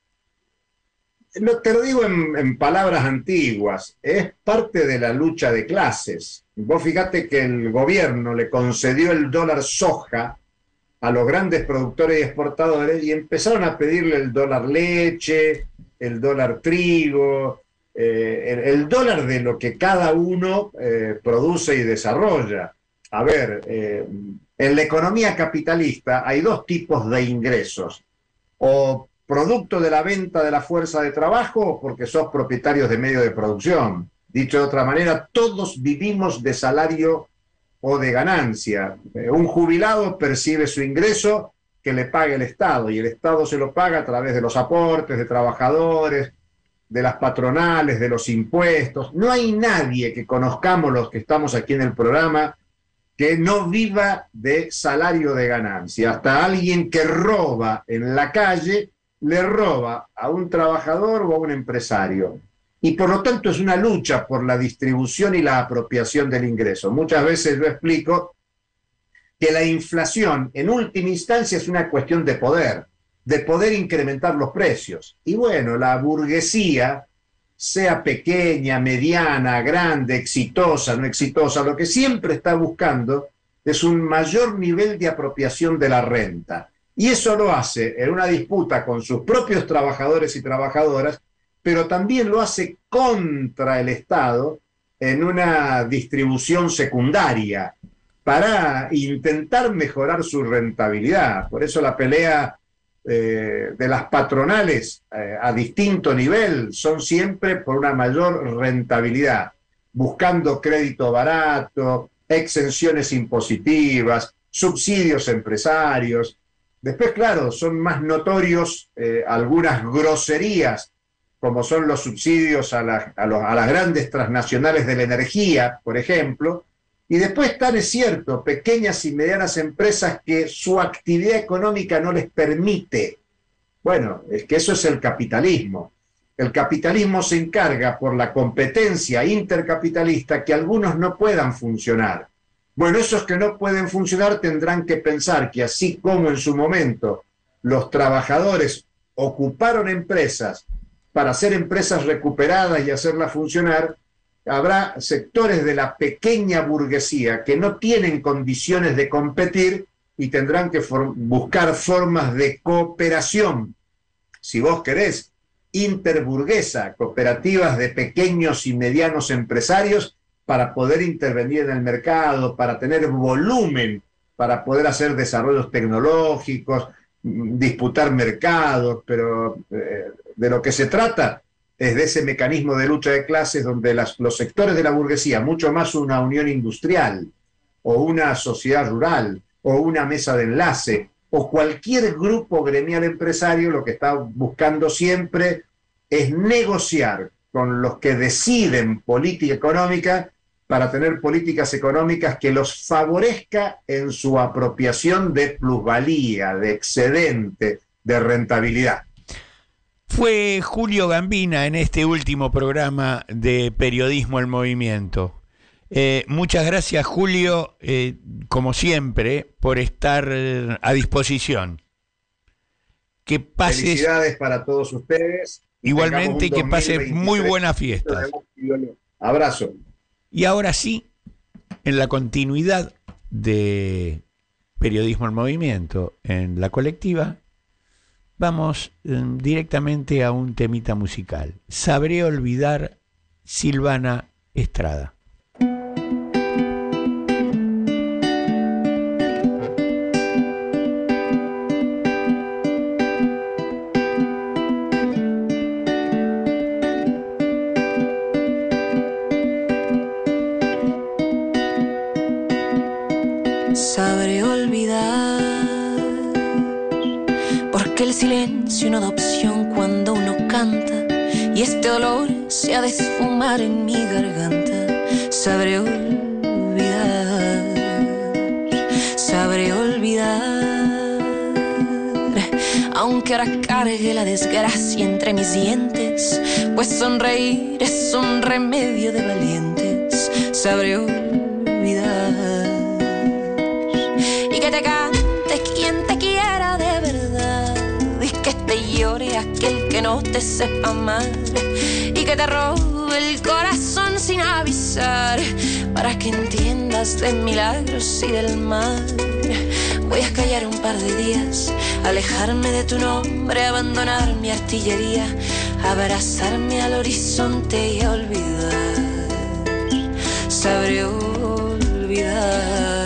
No, te lo digo en, en palabras antiguas, es parte de la lucha de clases. Vos fíjate que el gobierno le concedió el dólar soja a los grandes productores y exportadores y empezaron a pedirle el dólar leche, el dólar trigo, eh, el, el dólar de lo que cada uno eh, produce y desarrolla. A ver, eh, en la economía capitalista hay dos tipos de ingresos, o producto de la venta de la fuerza de trabajo o porque sos propietarios de medios de producción. Dicho de otra manera, todos vivimos de salario o de ganancia. Un jubilado percibe su ingreso que le paga el Estado, y el Estado se lo paga a través de los aportes de trabajadores, de las patronales, de los impuestos. No hay nadie que conozcamos, los que estamos aquí en el programa, que no viva de salario de ganancia. Hasta alguien que roba en la calle le roba a un trabajador o a un empresario. Y por lo tanto es una lucha por la distribución y la apropiación del ingreso. Muchas veces yo explico que la inflación en última instancia es una cuestión de poder, de poder incrementar los precios. Y bueno, la burguesía, sea pequeña, mediana, grande, exitosa, no exitosa, lo que siempre está buscando es un mayor nivel de apropiación de la renta. Y eso lo hace en una disputa con sus propios trabajadores y trabajadoras, pero también lo hace contra el Estado en una distribución secundaria para intentar mejorar su rentabilidad. Por eso la pelea eh, de las patronales eh, a distinto nivel son siempre por una mayor rentabilidad, buscando crédito barato, exenciones impositivas, subsidios empresarios. Después, claro, son más notorios eh, algunas groserías, como son los subsidios a, la, a, los, a las grandes transnacionales de la energía, por ejemplo. Y después están, es cierto, pequeñas y medianas empresas que su actividad económica no les permite. Bueno, es que eso es el capitalismo. El capitalismo se encarga por la competencia intercapitalista que algunos no puedan funcionar. Bueno, esos que no pueden funcionar tendrán que pensar que así como en su momento los trabajadores ocuparon empresas para hacer empresas recuperadas y hacerlas funcionar, habrá sectores de la pequeña burguesía que no tienen condiciones de competir y tendrán que for- buscar formas de cooperación, si vos querés, interburguesa, cooperativas de pequeños y medianos empresarios para poder intervenir en el mercado, para tener volumen, para poder hacer desarrollos tecnológicos, disputar mercados, pero eh, de lo que se trata es de ese mecanismo de lucha de clases donde las, los sectores de la burguesía, mucho más una unión industrial, o una sociedad rural, o una mesa de enlace, o cualquier grupo gremial empresario, lo que está buscando siempre es negociar con los que deciden política económica para tener políticas económicas que los favorezca en su apropiación de plusvalía, de excedente, de rentabilidad. Fue Julio Gambina en este último programa de Periodismo en Movimiento. Eh, muchas gracias, Julio, eh, como siempre, por estar eh, a disposición. Que pases. Felicidades para todos ustedes. Igualmente, que pases muy buenas fiestas. Abrazo. Y ahora sí, en la continuidad de Periodismo en Movimiento en la colectiva, vamos eh, directamente a un temita musical. Sabré olvidar, Silvana Estrada. Sabré olvidar, porque el silencio no da opción cuando uno canta, y este dolor se ha de esfumar en mi garganta. Sabré olvidar, sabré olvidar, aunque ahora cargue la desgracia entre mis dientes, pues sonreír es un remedio de valientes. Sabré olvidar, y que te cante quien te quiera de verdad, y que te llore aquel que no te sepa amar, y que te robe el corazón sin avisar, para que entiendas de milagros y del mal. Voy a callar un par de días, alejarme de tu nombre, abandonar mi artillería, abrazarme al horizonte y a olvidar. Sabré olvidar.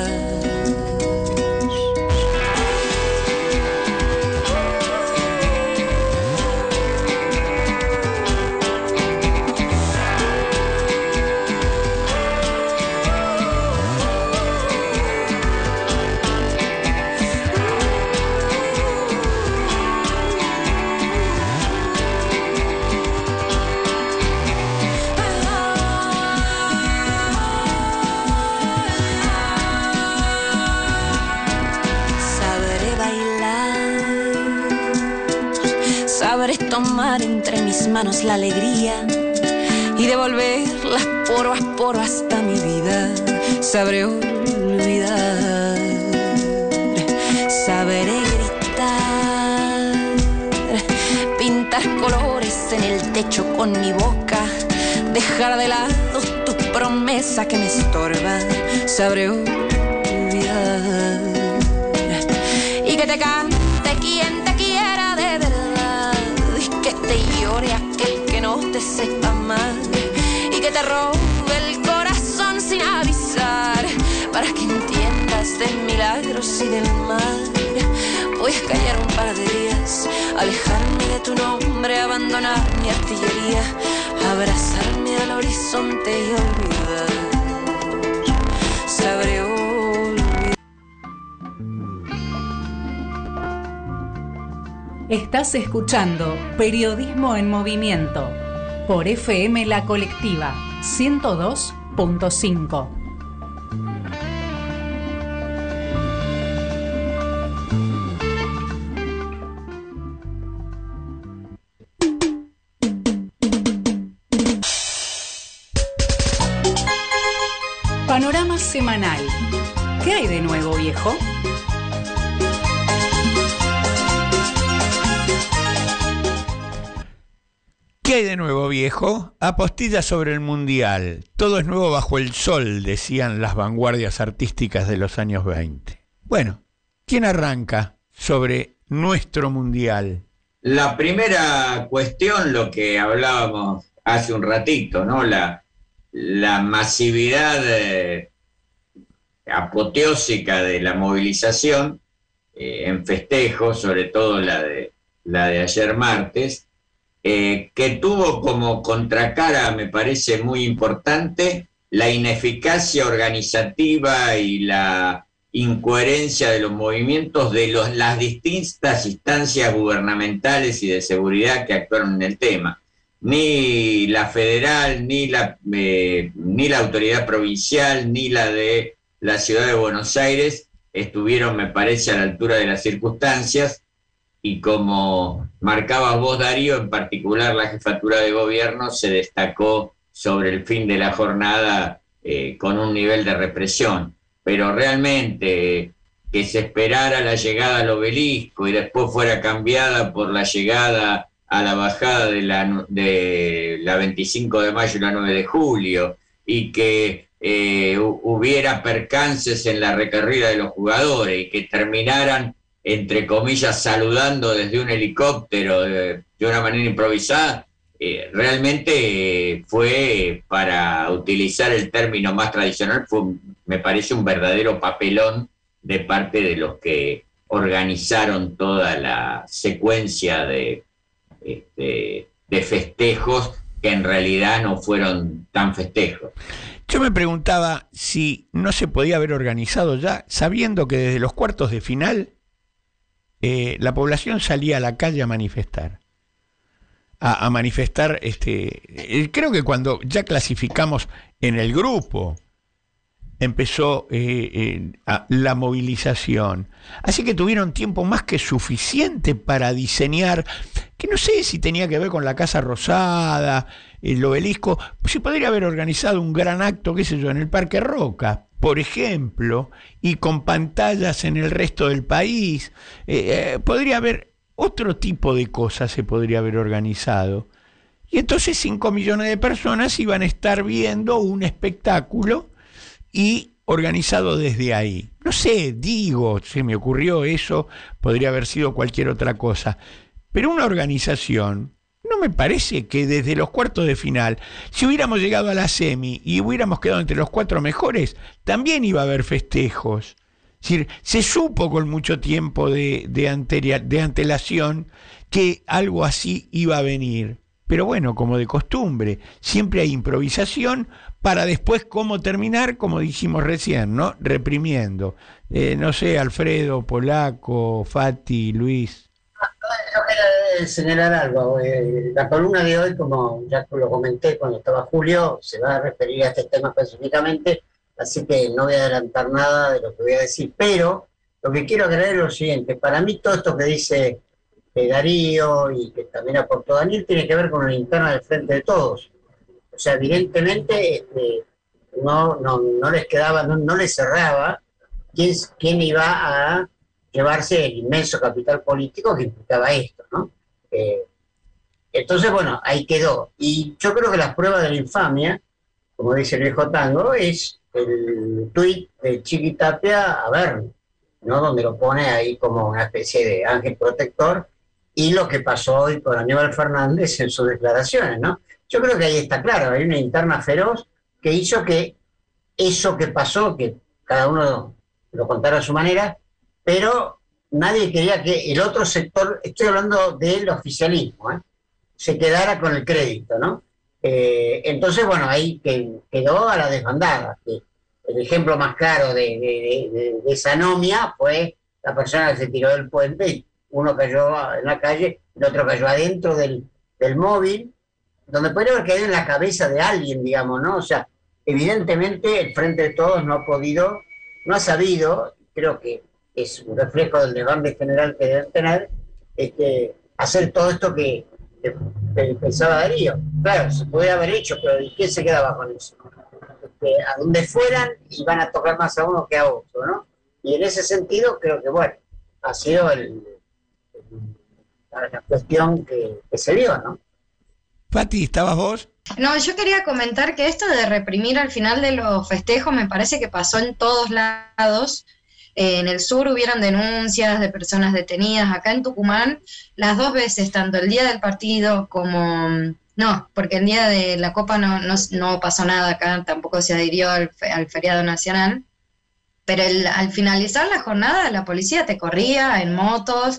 Sabré tomar entre mis manos la alegría y devolverla poro a poro hasta mi vida. Sabré olvidar, sabré gritar, pintar colores en el techo con mi boca, dejar de lado tu promesa que me estorba. Sabré olvidar, y que te cante quien te quiera de verdad, y que te llore aquel que no te sepa amar, y que te robe el corazón sin avisar, para que entiendas de milagros y del mal. Voy a callar un par de días, alejarme de tu nombre, abandonar mi artillería, abrazarme al horizonte y olvidar. Sabré olvidar. Estás escuchando Periodismo en Movimiento por F M La Colectiva ciento dos punto cinco. Panorama semanal. ¿Qué hay de nuevo, viejo? ¿Qué hay de nuevo, viejo? Apostilla sobre el Mundial. Todo es nuevo bajo el sol, decían las vanguardias artísticas de los años veinte. Bueno, ¿quién arranca sobre nuestro Mundial? La primera cuestión, lo que hablábamos hace un ratito, ¿no? La, la masividad eh, apoteósica de la movilización eh, en festejo, sobre todo la de, la de ayer martes, eh, que tuvo como contracara, me parece muy importante, la ineficacia organizativa y la incoherencia de los movimientos de los, las distintas instancias gubernamentales y de seguridad que actuaron en el tema. Ni la federal, ni la, eh, ni la autoridad provincial, ni la de la ciudad de Buenos Aires estuvieron, me parece, a la altura de las circunstancias, y como marcabas vos, Darío, en particular la jefatura de gobierno se destacó sobre el fin de la jornada eh, con un nivel de represión. Pero realmente eh, que se esperara la llegada al obelisco y después fuera cambiada por la llegada a la bajada de la, de la veinticinco de mayo y la nueve de julio, y que eh, hubiera percances en la recorrida de los jugadores y que terminaran, entre comillas, saludando desde un helicóptero de, de una manera improvisada, eh, realmente eh, fue, para utilizar el término más tradicional, fue, me parece, un verdadero papelón de parte de los que organizaron toda la secuencia de, este, de festejos, que en realidad no fueron tan festejos. Yo me preguntaba si no se podía haber organizado ya, sabiendo que desde los cuartos de final eh, la población salía a la calle a manifestar. A, a manifestar, este, eh, creo que cuando ya clasificamos en el grupo, empezó eh, eh, a, la movilización. Así que tuvieron tiempo más que suficiente para diseñar, que no sé si tenía que ver con la Casa Rosada, el obelisco, se podría haber organizado un gran acto, qué sé yo, en el Parque Roca, por ejemplo, y con pantallas en el resto del país. Eh, eh, podría haber otro tipo de cosas, se podría haber organizado. Y entonces cinco millones de personas iban a estar viendo un espectáculo y organizado desde ahí. No sé, digo, se me ocurrió eso, podría haber sido cualquier otra cosa. Pero una organización, no me parece que desde los cuartos de final, si hubiéramos llegado a la semi y hubiéramos quedado entre los cuatro mejores, también iba a haber festejos. Es decir, se supo con mucho tiempo de, de, anteria, de antelación que algo así iba a venir. Pero bueno, como de costumbre, siempre hay improvisación para después cómo terminar, como dijimos recién, ¿no? Reprimiendo. Eh, no sé, Alfredo, Polaco, Fati, Luis. Yo quería señalar algo. Eh, la columna de hoy, como ya lo comenté cuando estaba Julio, se va a referir a este tema específicamente, así que no voy a adelantar nada de lo que voy a decir. Pero lo que quiero agregar es lo siguiente. Para mí todo esto que dice eh, Darío y que también aportó Daniel tiene que ver con la interna del Frente de Todos. O sea, evidentemente este, no, no, no les quedaba, no, no les cerraba quién, quién iba a llevarse el inmenso capital político que implicaba esto, ¿no? Eh, entonces, bueno, ahí quedó. Y yo creo que las pruebas de la infamia, como dice el viejo tango, es el tuit de Chiqui Tapia a Berni, ¿no? Donde lo pone ahí como una especie de ángel protector, y lo que pasó hoy con Aníbal Fernández en sus declaraciones, ¿no? Yo creo que ahí está claro, hay una interna feroz que hizo que eso que pasó, que cada uno lo contara a su manera, pero nadie quería que el otro sector, estoy hablando del oficialismo, ¿eh? se quedara con el crédito, ¿no? Eh, entonces, bueno, ahí que, quedó a la desbandada. El ejemplo más claro de, de, de, de esa anomia fue la persona que se tiró del puente y uno cayó en la calle, el otro cayó adentro del, del móvil, donde podría haber caído en la cabeza de alguien, digamos, ¿no? O sea, evidentemente el Frente de Todos no ha podido, no ha sabido, creo que es un reflejo del desbande general que deben tener, este, hacer todo esto que, que, que pensaba Darío. Claro, se podría haber hecho, pero ¿y quién se quedaba con eso? Este, a donde fueran iban a tocar más a uno que a otro, ¿no? Y en ese sentido creo que, bueno, ha sido el, el, la cuestión que, que se dio, ¿no? Fati, ¿estabas vos? No, yo quería comentar que esto de reprimir al final de los festejos me parece que pasó en todos lados. Eh, en el sur hubieron denuncias de personas detenidas. Acá en Tucumán, las dos veces, tanto el día del partido como... No, porque el día de la Copa no, no, no pasó nada acá, tampoco se adhirió al, al feriado nacional. Pero el, al finalizar la jornada, la policía te corría en motos,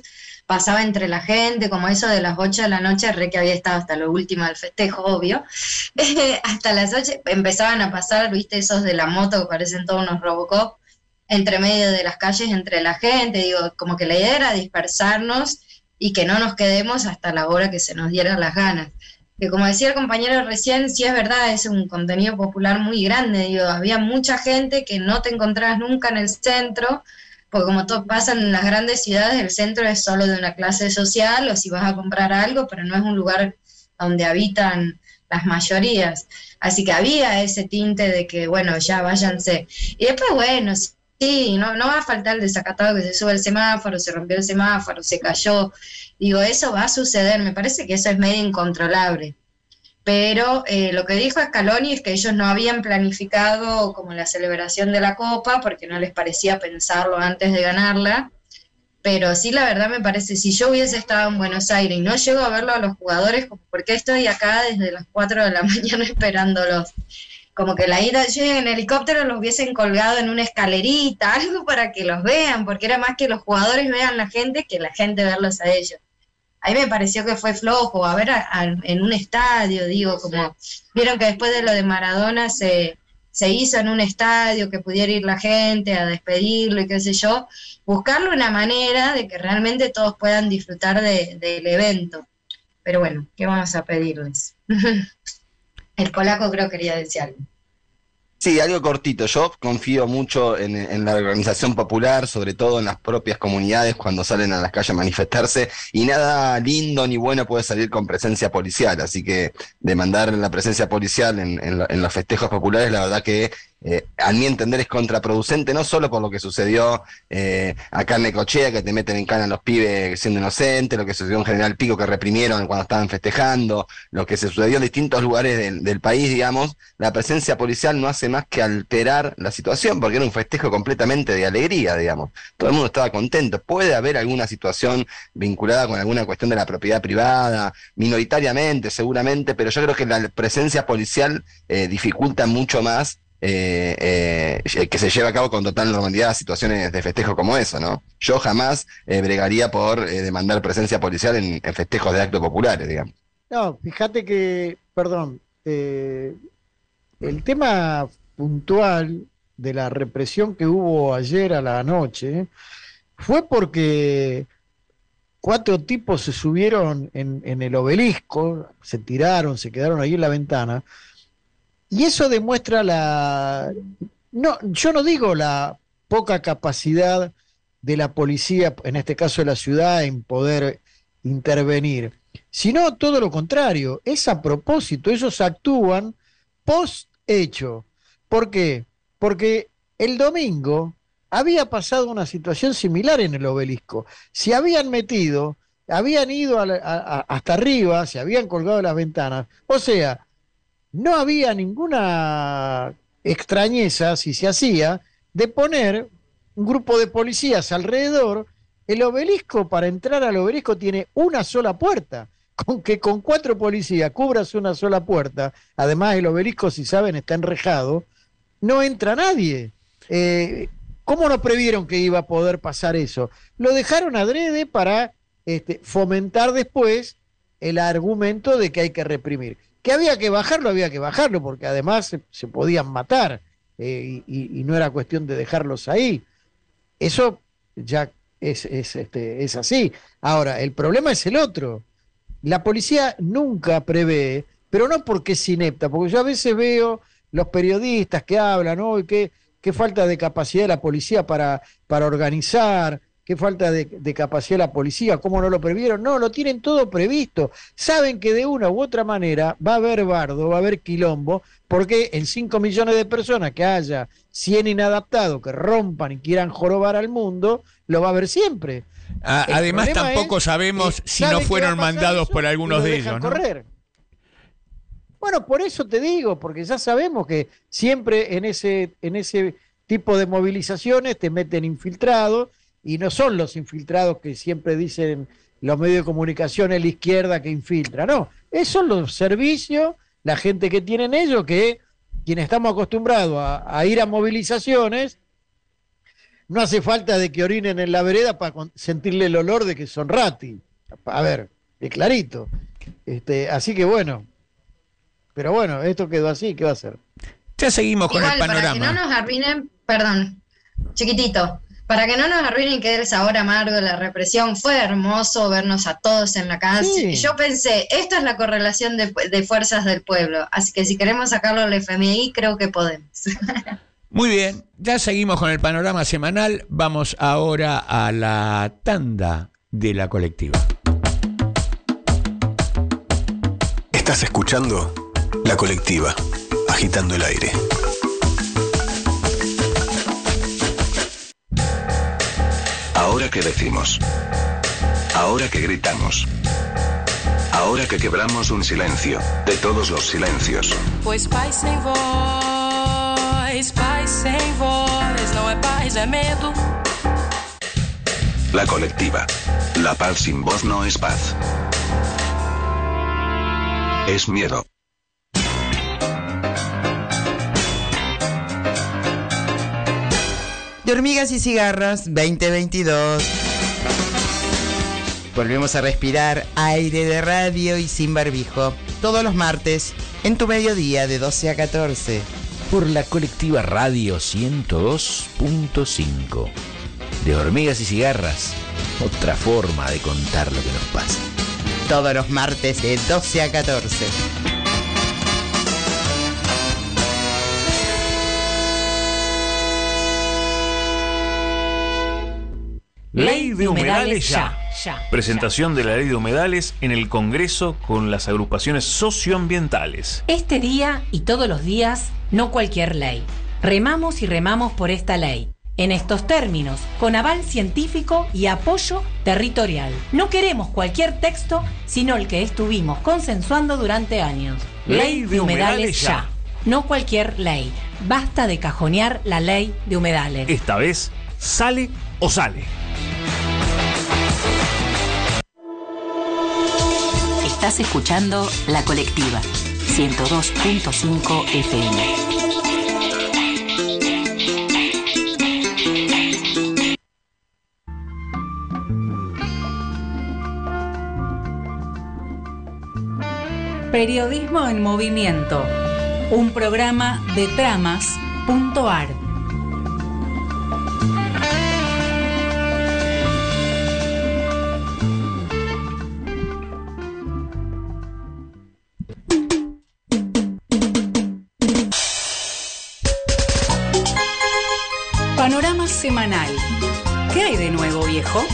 pasaba entre la gente, como eso de las ocho de la noche, re que había estado hasta lo último del festejo, obvio, eh, hasta las ocho empezaban a pasar, viste, esos de la moto que parecen todos unos Robocop, entre medio de las calles, entre la gente, digo, como que la idea era dispersarnos y que no nos quedemos hasta la hora que se nos dieran las ganas. Que como decía el compañero recién, sí es verdad, es un contenido popular muy grande, digo, había mucha gente que no te encontrabas nunca en el centro, porque como todo pasa en las grandes ciudades, el centro es solo de una clase social, o si vas a comprar algo, pero no es un lugar donde habitan las mayorías. Así que había ese tinte de que, bueno, ya váyanse. Y después, bueno, sí, no, no va a faltar el desacatado que se sube el semáforo, se rompió el semáforo, se cayó. Digo, eso va a suceder, me parece que eso es medio incontrolable. Pero eh, lo que dijo Scaloni es que ellos no habían planificado como la celebración de la Copa, porque no les parecía pensarlo antes de ganarla. Pero sí, la verdad me parece, si yo hubiese estado en Buenos Aires y no llego a verlo a los jugadores, como ¿por qué estoy acá desde las cuatro de la mañana esperándolos? Como que la ida, yo en helicóptero los hubiesen colgado en una escalerita, algo para que los vean, porque era más que los jugadores vean la gente que la gente verlos a ellos. A mí me pareció que fue flojo, a ver a, a, en un estadio, digo, como vieron que después de lo de Maradona se, se hizo en un estadio, que pudiera ir la gente a despedirlo y qué sé yo, buscarle una manera de que realmente todos puedan disfrutar de, del evento. Pero bueno, ¿qué vamos a pedirles? El polaco creo que quería decir algo. Sí, algo cortito. Yo confío mucho en, en la organización popular, sobre todo en las propias comunidades cuando salen a las calles a manifestarse, y nada lindo ni bueno puede salir con presencia policial, así que demandar la presencia policial en, en, en los festejos populares, la verdad que eh, a mi entender es contraproducente, no solo por lo que sucedió eh, acá en Necochea, que te meten en cana a los pibes siendo inocentes, lo que sucedió en General Pico, que reprimieron cuando estaban festejando, lo que se sucedió en distintos lugares del, del país, digamos. La presencia policial no hace más que alterar la situación, porque era un festejo completamente de alegría, digamos. Todo el mundo estaba contento. Puede haber alguna situación vinculada con alguna cuestión de la propiedad privada, minoritariamente, seguramente, pero yo creo que la presencia policial eh, dificulta mucho más Eh, eh, que se lleva a cabo con total normalidad situaciones de festejo como eso, ¿no? Yo jamás eh, bregaría por eh, demandar presencia policial en, en festejos de actos populares, digamos. No, fíjate que, perdón, eh, el tema puntual de la represión que hubo ayer a la noche fue porque cuatro tipos se subieron en, en el obelisco, se tiraron, se quedaron ahí en la ventana. Y eso demuestra la, no, yo no digo la poca capacidad de la policía, en este caso de la ciudad, en poder intervenir, sino todo lo contrario, es a propósito, ellos actúan post hecho. ¿Por qué? Porque el domingo había pasado una situación similar en el obelisco. Se habían metido, habían ido a la, a, hasta arriba, se habían colgado las ventanas, o sea, no había ninguna extrañeza, si se hacía, de poner un grupo de policías alrededor. El obelisco, para entrar al obelisco, tiene una sola puerta. Con que con cuatro policías cubras una sola puerta, además el obelisco, si saben, está enrejado, no entra nadie. Eh, ¿Cómo no previeron que iba a poder pasar eso? Lo dejaron adrede para este, fomentar después el argumento de que hay que reprimir. Que había que bajarlo, había que bajarlo, porque además se, se podían matar, eh, y, y no era cuestión de dejarlos ahí. Eso ya es, es, este, es así. Ahora, el problema es el otro. La policía nunca prevé, pero no porque es inepta, porque yo a veces veo los periodistas que hablan, ¿no? Y qué, qué falta de capacidad de la policía para, para organizar, qué falta de, de capacidad de la policía, cómo no lo previeron. No, lo tienen todo previsto. Saben que de una u otra manera va a haber bardo, va a haber quilombo, porque en cinco millones de personas que haya cien inadaptados que rompan y quieran jorobar al mundo, lo va a haber siempre. Ah, además tampoco es, sabemos eh, si no fueron mandados por algunos de ellos, ¿no? Correr. Bueno, por eso te digo, porque ya sabemos que siempre en ese, en ese tipo de movilizaciones te meten infiltrados. Y no son los infiltrados que siempre dicen los medios de comunicación, es la izquierda que infiltra, no, esos son los servicios, la gente que tienen ellos, que quienes estamos acostumbrados a, a ir a movilizaciones, no hace falta de que orinen en la vereda para sentirle el olor de que son rati. A ver, es clarito. Este, así que bueno. Pero bueno, esto quedó así, ¿qué va a hacer? Ya seguimos con Igual, el panorama. para que no nos arruinen, perdón, chiquitito, para que no nos arruinen que el sabor amargo de la represión, fue hermoso vernos a todos en la calle. Sí. Y yo pensé, esto es la correlación de, de fuerzas del pueblo, así que si queremos sacarlo al F M I, creo que podemos. Muy bien, ya seguimos con el panorama semanal. Vamos ahora a la tanda de la colectiva. Estás escuchando La Colectiva, agitando el aire. Ahora que decimos, ahora que gritamos, ahora que quebramos un silencio, de todos los silencios. Pois paz sem voz, paz sem voz, não é paz, é medo. La Colectiva. La paz sin voz no es paz. Es miedo. De Hormigas y Cigarras veinte veintidós. Volvemos a respirar aire de radio y sin barbijo. Todos los martes, en tu mediodía de doce a catorce. Por la Colectiva Radio ciento dos punto cinco. De Hormigas y Cigarras, otra forma de contar lo que nos pasa. Todos los martes de doce a catorce. Ley de humedales ya. ya. Presentación de la ley de humedales en el Congreso con las agrupaciones socioambientales. Este día y todos los días, no cualquier ley. Remamos y remamos por esta ley. En estos términos, con aval científico y apoyo territorial. No queremos cualquier texto, sino el que estuvimos consensuando durante años. Ley de humedales ya. No cualquier ley. Basta de cajonear la ley de humedales. Esta vez, sale o sale. Estás escuchando La Colectiva, ciento dos punto cinco F M. Periodismo en Movimiento, un programa de tramas punto ar. Panorama semanal. ¿Qué hay de nuevo, viejo?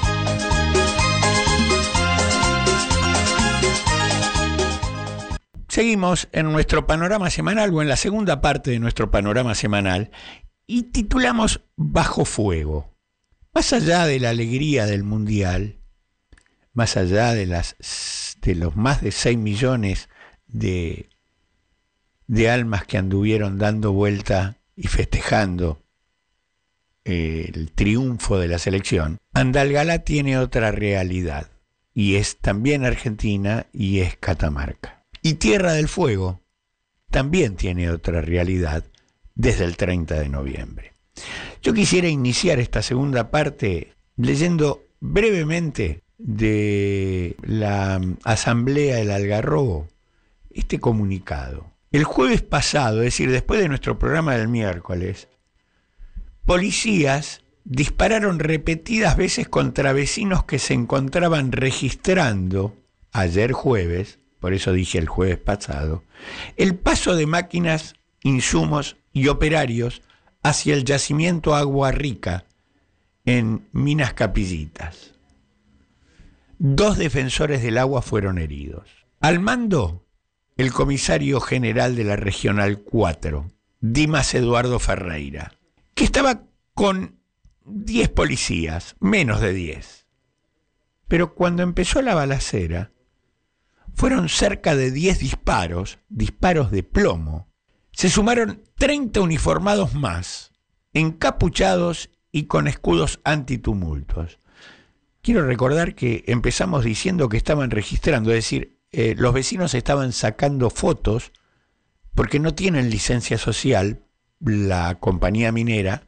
Seguimos en nuestro panorama semanal o en la segunda parte de nuestro panorama semanal y titulamos Bajo Fuego. Más allá de la alegría del Mundial, más allá de, las, de los más de seis millones de, de almas que anduvieron dando vuelta y festejando eh, el triunfo de la selección, Andalgalá tiene otra realidad y es también Argentina y es Catamarca. Y Tierra del Fuego también tiene otra realidad desde el treinta de noviembre. Yo quisiera iniciar esta segunda parte leyendo brevemente de la Asamblea del Algarrobo este comunicado. El jueves pasado, es decir, después de nuestro programa del miércoles, policías dispararon repetidas veces contra vecinos que se encontraban registrando, ayer jueves, por eso dije el jueves pasado, el paso de máquinas, insumos y operarios hacia el yacimiento Agua Rica en Minas Capillitas. Dos defensores del agua fueron heridos. Al mando, el comisario general de la Regional cuatro, Dimas Eduardo Ferreira, que estaba con diez policías, menos de diez. Pero cuando empezó la balacera, fueron cerca de diez disparos, disparos de plomo. Se sumaron treinta uniformados más, encapuchados y con escudos antitumultos. Quiero recordar que empezamos diciendo que estaban registrando, es decir, eh, los vecinos estaban sacando fotos porque no tienen licencia social, la compañía minera,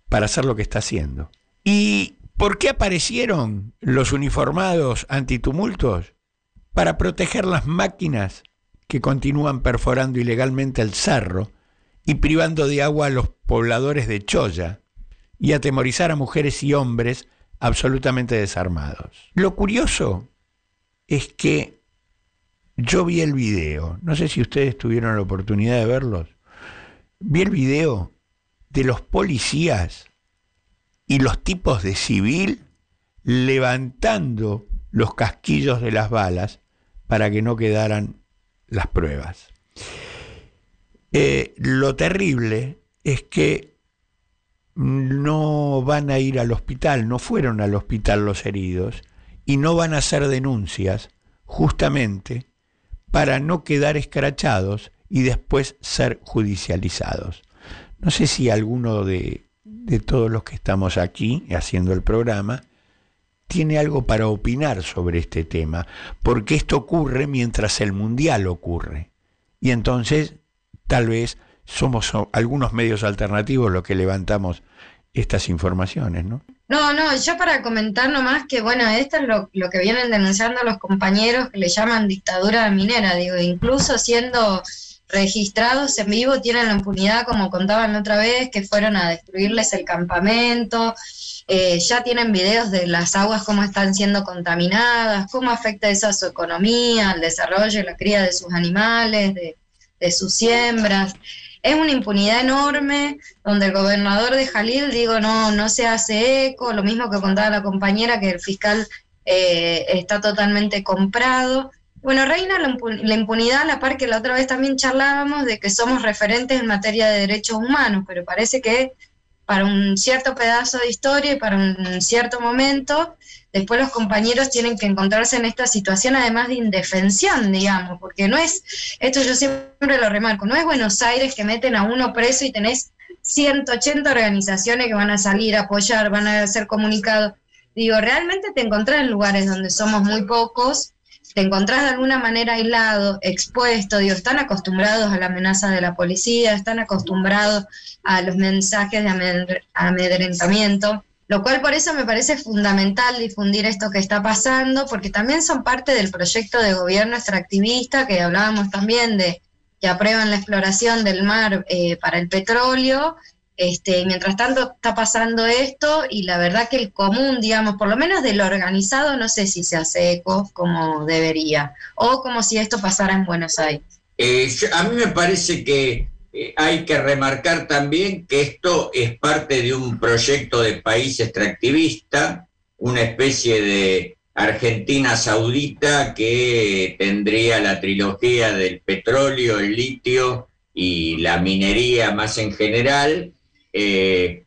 para hacer lo que está haciendo. ¿Y por qué aparecieron los uniformados antitumultos? Para proteger las máquinas que continúan perforando ilegalmente el cerro y privando de agua a los pobladores de Choya, y atemorizar a mujeres y hombres absolutamente desarmados. Lo curioso es que yo vi el video, no sé si ustedes tuvieron la oportunidad de verlos, vi el video de los policías y los tipos de civil levantando los casquillos de las balas para que no quedaran las pruebas. Eh, lo terrible es que no van a ir al hospital, no fueron al hospital los heridos y no van a hacer denuncias justamente para no quedar escrachados y después ser judicializados. No sé si alguno de, de todos los que estamos aquí haciendo el programa tiene algo para opinar sobre este tema, porque esto ocurre mientras el Mundial ocurre. Y entonces, tal vez somos algunos medios alternativos los que levantamos estas informaciones, ¿no? No, no, yo para comentar nomás que, bueno, esto es lo, lo que vienen denunciando los compañeros que le llaman dictadura minera, digo, incluso siendo registrados en vivo tienen la impunidad, como contaban la otra vez, que fueron a destruirles el campamento, eh, ya tienen videos de las aguas cómo están siendo contaminadas, cómo afecta eso a su economía, al desarrollo y la cría de sus animales, de, de sus siembras. Es una impunidad enorme, donde el gobernador de Jalil, digo, no, no se hace eco, lo mismo que contaba la compañera, que el fiscal eh, está totalmente comprado. Bueno, reina la, impu- la impunidad, a la par que la otra vez también charlábamos de que somos referentes en materia de derechos humanos, pero parece que para un cierto pedazo de historia y para un cierto momento, después los compañeros tienen que encontrarse en esta situación además de indefensión, digamos, porque no es, esto yo siempre lo remarco, no es Buenos Aires que meten a uno preso y tenés ciento ochenta organizaciones que van a salir a apoyar, van a hacer comunicados. Digo, realmente te encontrás en lugares donde somos muy pocos, te encontrás de alguna manera aislado, expuesto, digo, están acostumbrados a la amenaza de la policía, están acostumbrados a los mensajes de amedr- amedrentamiento, lo cual por eso me parece fundamental difundir esto que está pasando, porque también son parte del proyecto de gobierno extractivista, que hablábamos también de que aprueban la exploración del mar eh, para el petróleo. Este, mientras tanto está pasando esto y la verdad que el común, digamos, por lo menos del organizado, no sé si se hace eco como debería, o como si esto pasara en Buenos Aires. Eh, yo, a mí me parece que eh, hay que remarcar también que esto es parte de un proyecto de país extractivista, una especie de Argentina saudita que tendría la trilogía del petróleo, el litio y la minería más en general, Eh,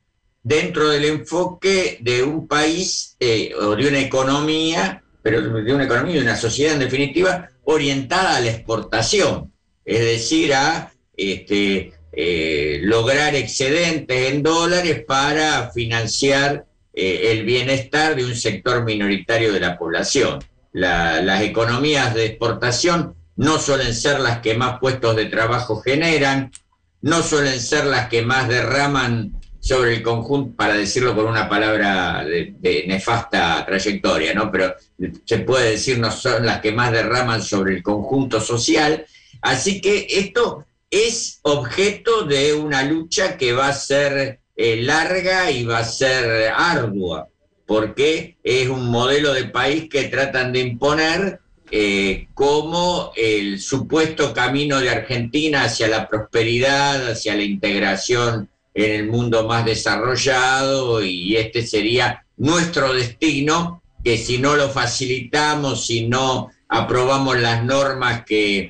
dentro del enfoque de un país eh, o de una economía, pero de una economía y de una sociedad en definitiva, orientada a la exportación, es decir, a este, eh, lograr excedentes en dólares para financiar eh, el bienestar de un sector minoritario de la población. La, las economías de exportación no suelen ser las que más puestos de trabajo generan, no suelen ser las que más derraman sobre el conjunto, para decirlo con una palabra de, de nefasta trayectoria, ¿no? Pero se puede decir no son las que más derraman sobre el conjunto social. Así que esto es objeto de una lucha que va a ser eh, larga y va a ser ardua, porque es un modelo de país que tratan de imponer Eh, como el supuesto camino de Argentina hacia la prosperidad, hacia la integración en el mundo más desarrollado, y este sería nuestro destino, que si no lo facilitamos, si no aprobamos las normas que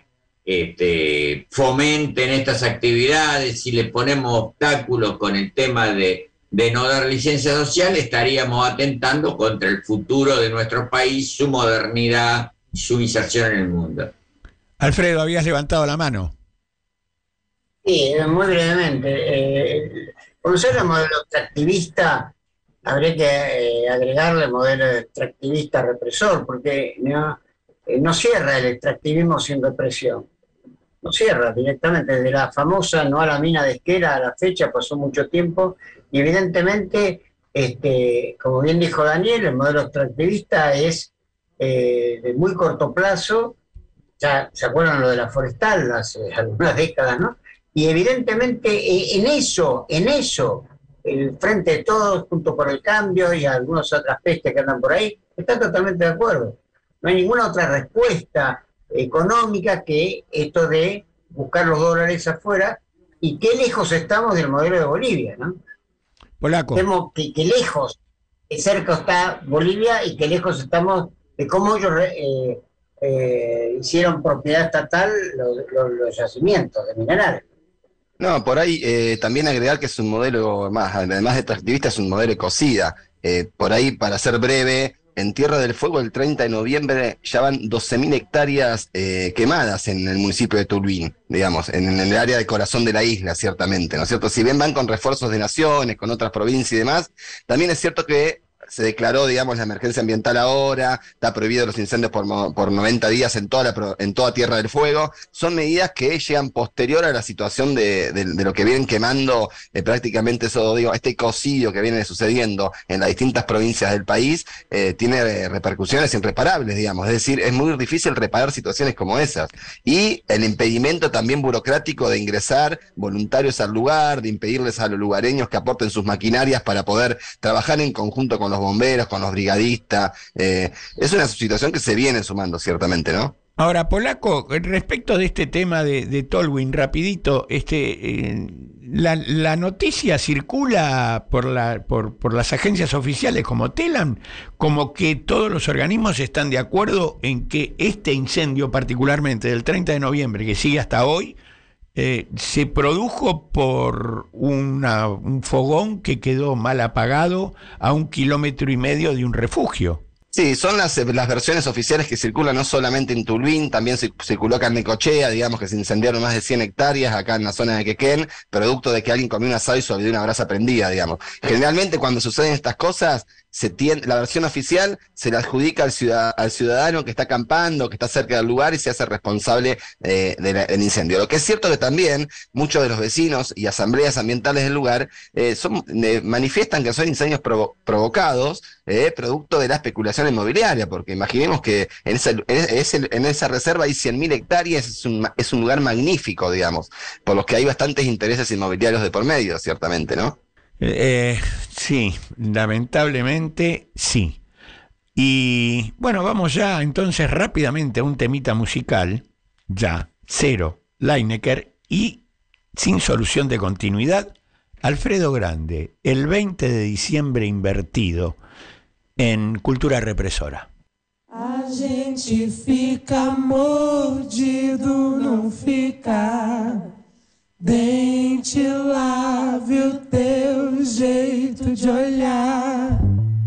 este, fomenten estas actividades, si le ponemos obstáculos con el tema de, de no dar licencia social, estaríamos atentando contra el futuro de nuestro país, su modernidad, su inserción en el mundo. Alfredo, habías levantado la mano. Sí, muy brevemente. Eh, conocer el modelo extractivista, habría que eh, agregarle el modelo extractivista represor, porque no, eh, no cierra el extractivismo sin represión. no cierra directamente. Desde la famosa no a la mina de Esquera a la fecha pasó mucho tiempo y evidentemente, este, como bien dijo Daniel, el modelo extractivista es eh, de muy corto plazo. Ya se acuerdan lo de la forestal hace algunas décadas, ¿no? Y evidentemente eh, en eso, en eso, el Frente de Todos, Junto por el Cambio y algunas otras pestes que andan por ahí, están totalmente de acuerdo. No hay ninguna otra respuesta económica que esto de buscar los dólares afuera, y qué lejos estamos del modelo de Bolivia, ¿no? Polaco. Vemos que, que lejos, que cerca está Bolivia y que lejos estamos de cómo ellos eh, eh, hicieron propiedad estatal los, los, los yacimientos de minerales. No, por ahí eh, también agregar que es un modelo, más, además de extractivista, es un modelo ecocida. Eh, por ahí, para ser breve, en Tierra del Fuego el treinta de noviembre ya van doce mil hectáreas eh, quemadas en el municipio de Tuluín, digamos, en, en el área de corazón de la isla, ciertamente, ¿no es cierto? Si bien van con refuerzos de naciones, con otras provincias y demás, también es cierto que se declaró, digamos, la emergencia ambiental ahora, está prohibido los incendios por, por noventa días en toda, la, en toda Tierra del Fuego. Son medidas que llegan posterior a la situación de, de, de lo que vienen quemando eh, prácticamente eso, digo, este ecocidio que viene sucediendo en las distintas provincias del país, eh, tiene eh, repercusiones irreparables, digamos. Es decir, es muy difícil reparar situaciones como esas. Y el impedimento también burocrático de ingresar voluntarios al lugar, de impedirles a los lugareños que aporten sus maquinarias para poder trabajar en conjunto con los bomberos, con los brigadistas. Eh, es una situación que se viene sumando, ciertamente, ¿no? Ahora, Polaco, respecto de este tema de, de Tolwyn, rapidito, este, eh, la, la noticia circula por, la, por, por las agencias oficiales como Telam, como que todos los organismos están de acuerdo en que este incendio, particularmente del treinta de noviembre, que sigue hasta hoy, Eh, se produjo por una, un fogón que quedó mal apagado a un kilómetro y medio de un refugio. Sí, son las, las versiones oficiales que circulan no solamente en Tuluín, también circuló acá en Necochea, digamos que se incendiaron más de cien hectáreas acá en la zona de Quequén, producto de que alguien comió un asado y se olvidó una brasa prendida, digamos. Generalmente cuando suceden estas cosas, se tiende, la versión oficial se la adjudica al, ciudad, al ciudadano que está acampando, que está cerca del lugar y se hace responsable eh, de la, del incendio. Lo que es cierto que también muchos de los vecinos y asambleas ambientales del lugar eh, son, eh, manifiestan que son incendios provo provocados, eh, producto de la especulación inmobiliaria, porque imaginemos que en esa, en, en esa reserva hay cien mil hectáreas, es un, es un lugar magnífico, digamos, por los que hay bastantes intereses inmobiliarios de por medio, ciertamente, ¿no? Eh, sí, lamentablemente sí. Y bueno, vamos ya entonces rápidamente a un temita musical, ya, cero, Lineker, y sin solución de continuidad, Alfredo Grande, el veinte de diciembre invertido en Cultura Represora. A gente fica mordido, não fica. Dente, lave o teu jeito de olhar.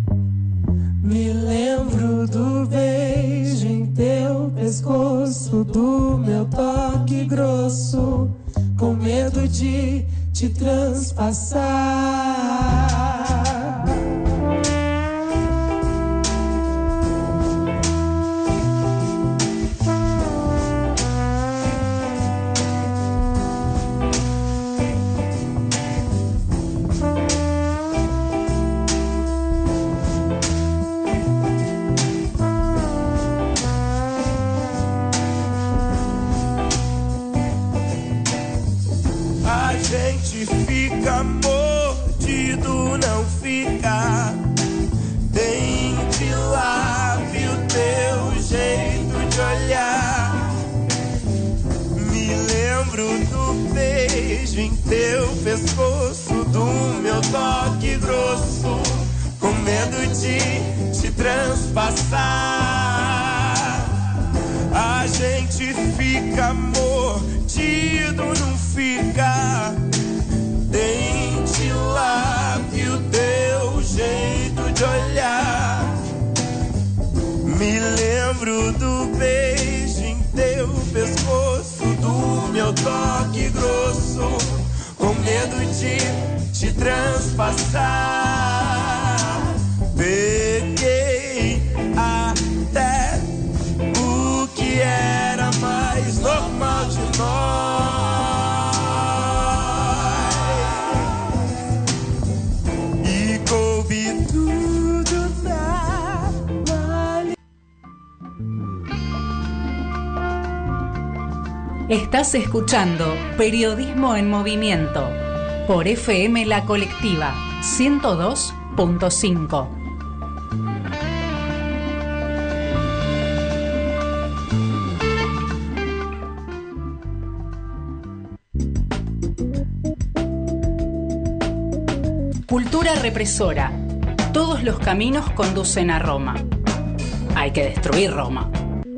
Me lembro do beijo em teu pescoço, do meu toque grosso, com medo de te transpassar. Fica mordido, não fica. Tente, lave o teu jeito de olhar. Me lembro do beijo em teu pescoço, do meu toque grosso, com medo de te transpassar. A gente fica mordido, não fica. Dente, lave o teu jeito de olhar. Me lembro do beijo em teu pescoço, do meu toque grosso, com medo de te transpassar. Peguei até o que era mais normal de nós. Estás escuchando Periodismo en Movimiento por F M La Colectiva ciento dos punto cinco. Cultura represora. Todos los caminos conducen a Roma. Hay que destruir Roma.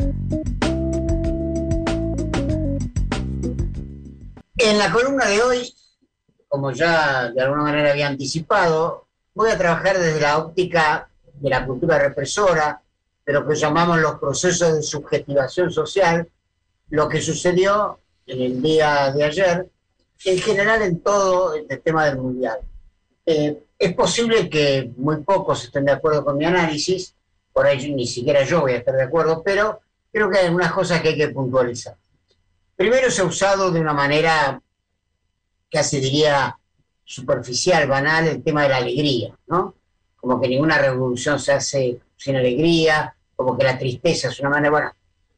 En la columna de hoy, como ya de alguna manera había anticipado, voy a trabajar desde la óptica de la cultura represora, de lo que llamamos los procesos de subjetivación social, lo que sucedió en el día de ayer, en general en todo el tema del Mundial. Eh, es posible que muy pocos estén de acuerdo con mi análisis, por ahí ni siquiera yo voy a estar de acuerdo, pero creo que hay algunas cosas que hay que puntualizar. Primero, se ha usado de una manera, casi diría, superficial, banal, el tema de la alegría, ¿no? Como que ninguna revolución se hace sin alegría, como que la tristeza es una manera, bueno,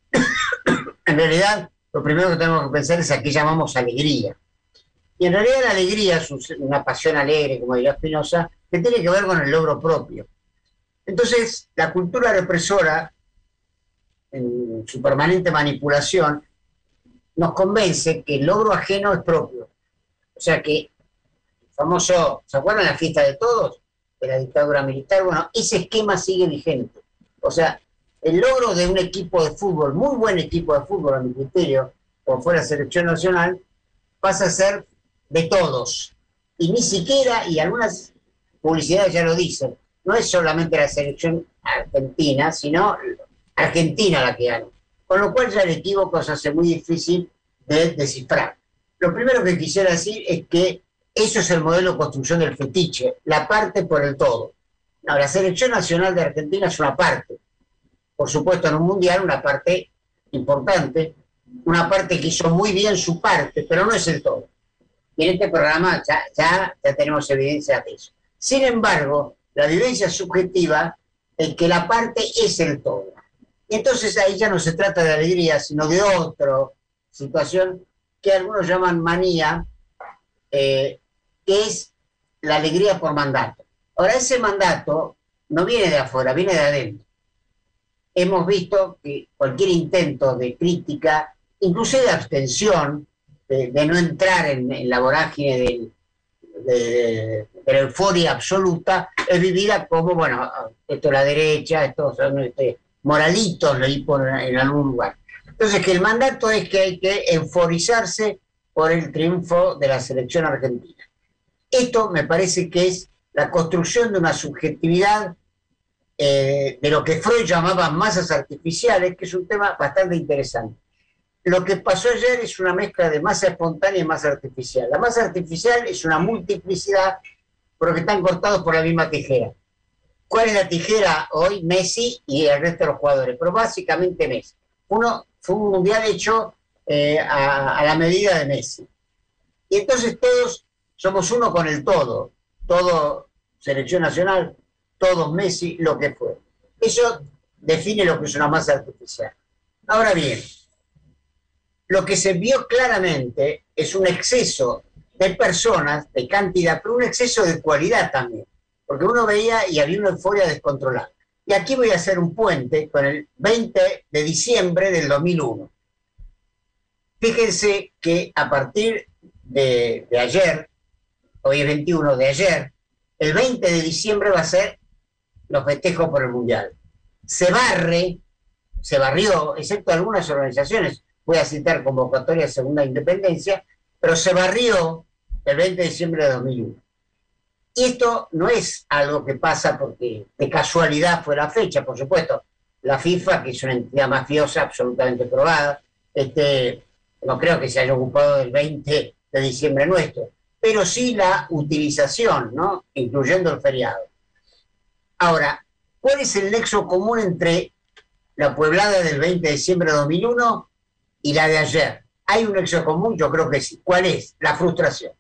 en realidad lo primero que tenemos que pensar es a qué llamamos alegría. Y en realidad la alegría es una pasión alegre, como diría Spinoza, que tiene que ver con el logro propio. Entonces, la cultura represora, en su permanente manipulación, nos convence que el logro ajeno es propio. O sea que el famoso, ¿se acuerdan la fiesta de todos? De la dictadura militar. Bueno, ese esquema sigue vigente. O sea, el logro de un equipo de fútbol, muy buen equipo de fútbol a mi criterio, como fue la selección nacional, pasa a ser de todos. Y ni siquiera, y algunas publicidades ya lo dicen, no es solamente la selección argentina, sino Argentina la que gana. Con lo cual ya el equívoco se hace muy difícil de descifrar. Lo primero que quisiera decir es que eso es el modelo de construcción del fetiche, la parte por el todo. No, la selección nacional de Argentina es una parte. Por supuesto, en un mundial, una parte importante, una parte que hizo muy bien su parte, pero no es el todo. Y en este programa ya, ya, ya tenemos evidencia de eso. Sin embargo, la vivencia subjetiva es que la parte es el todo. Y entonces ahí ya no se trata de alegría, sino de otra situación que algunos llaman manía, eh, que es la alegría por mandato. Ahora, ese mandato no viene de afuera, viene de adentro. Hemos visto que cualquier intento de crítica, incluso de abstención, de, de no entrar en, en la vorágine del, de, de la euforia absoluta, es vivida como, bueno, esto es la derecha, estos son este, moralitos, leí por, en algún lugar. Entonces, que el mandato es que hay que euforizarse por el triunfo de la selección argentina. Esto me parece que es la construcción de una subjetividad eh, de lo que Freud llamaba masas artificiales, que es un tema bastante interesante. Lo que pasó ayer es una mezcla de masa espontánea y masa artificial. La masa artificial es una multiplicidad, pero que están cortados por la misma tijera. ¿Cuál es la tijera hoy? Messi y el resto de los jugadores, pero básicamente Messi. Uno fue un mundial hecho eh, a, a la medida de Messi. Y entonces todos somos uno con el todo. Todo selección nacional, todos Messi, lo que fue. Eso define lo que es una masa artificial. Ahora bien, lo que se vio claramente es un exceso de personas, de cantidad, pero un exceso de cualidad también. Porque uno veía y había una euforia descontrolada. Y aquí voy a hacer un puente con el veinte de diciembre del dos mil uno. Fíjense que a partir de, de ayer, hoy es veintiuno de ayer, el veinte de diciembre va a ser los festejos por el Mundial. Se barre, se barrió, excepto algunas organizaciones, voy a citar Convocatoria Segunda Independencia, pero se barrió el veinte de diciembre de dos mil uno. Y esto no es algo que pasa porque de casualidad fue la fecha, por supuesto. La FIFA, que es una entidad mafiosa absolutamente probada, este, no creo que se haya ocupado del veinte de diciembre nuestro, pero sí la utilización, ¿no? Incluyendo el feriado. Ahora, ¿cuál es el nexo común entre la pueblada del veinte de diciembre de dos mil uno y la de ayer? ¿Hay un nexo común? Yo creo que sí. ¿Cuál es? La frustración.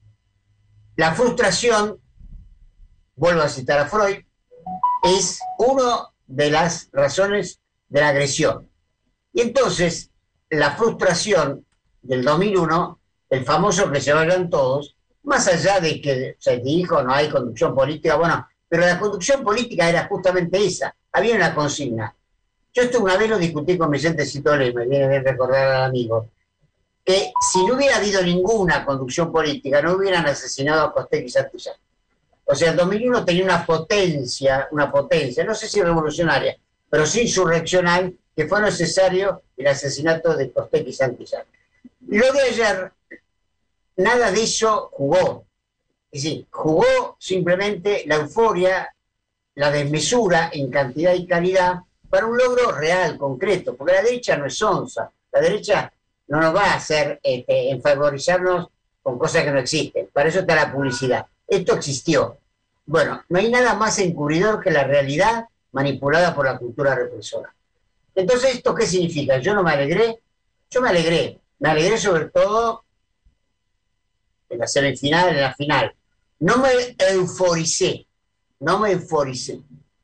La frustración, vuelvo a citar a Freud, es una de las razones de la agresión. Y entonces, la frustración del dos mil uno, el famoso que se vayan todos, más allá de que se dijo no hay conducción política, bueno, pero la conducción política era justamente esa, había una consigna. Yo esto una vez lo discutí con Vicente Citole, me viene bien recordar al amigo, que si no hubiera habido ninguna conducción política, no hubieran asesinado a Costec y Santillán. O sea, el dos mil uno tenía una potencia, una potencia, no sé si revolucionaria, pero sí insurreccional, que fue necesario el asesinato de Costec y Santillán. Lo de ayer, nada de eso jugó. Es decir, jugó simplemente la euforia, la desmesura en cantidad y calidad para un logro real, concreto, porque la derecha no es onza, la derecha no nos va a hacer este, enfervorizarnos con cosas que no existen, para eso está la publicidad. Esto existió. Bueno, no hay nada más encubridor que la realidad manipulada por la cultura represora. Entonces, ¿esto qué significa? Yo no me alegré, yo me alegré, me alegré sobre todo en la semifinal, en la final. No me euforicé, no me euforicé.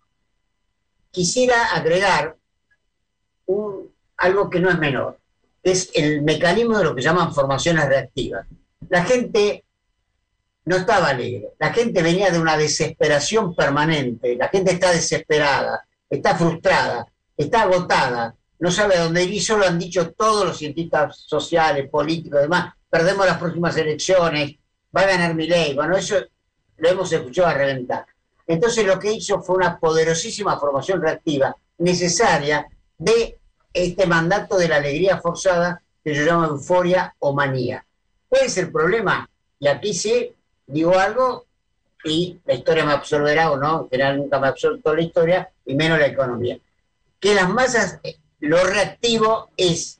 Quisiera agregar un, algo que no es menor, que es el mecanismo de lo que llaman formaciones reactivas. La gente no estaba alegre, la gente venía de una desesperación permanente, la gente está desesperada, está frustrada, está agotada, no sabe a dónde ir, y eso lo han dicho todos los cientistas sociales, políticos, demás, perdemos las próximas elecciones, va a ganar Milei, bueno, eso lo hemos escuchado a reventar. Entonces lo que hizo fue una poderosísima formación reactiva, necesaria, de este mandato de la alegría forzada, que yo llamo euforia o manía. ¿Cuál es el problema? Y aquí sí digo algo, y la historia me absolverá o no, en general nunca me absorbe la historia, y menos la economía. Que las masas, lo reactivo es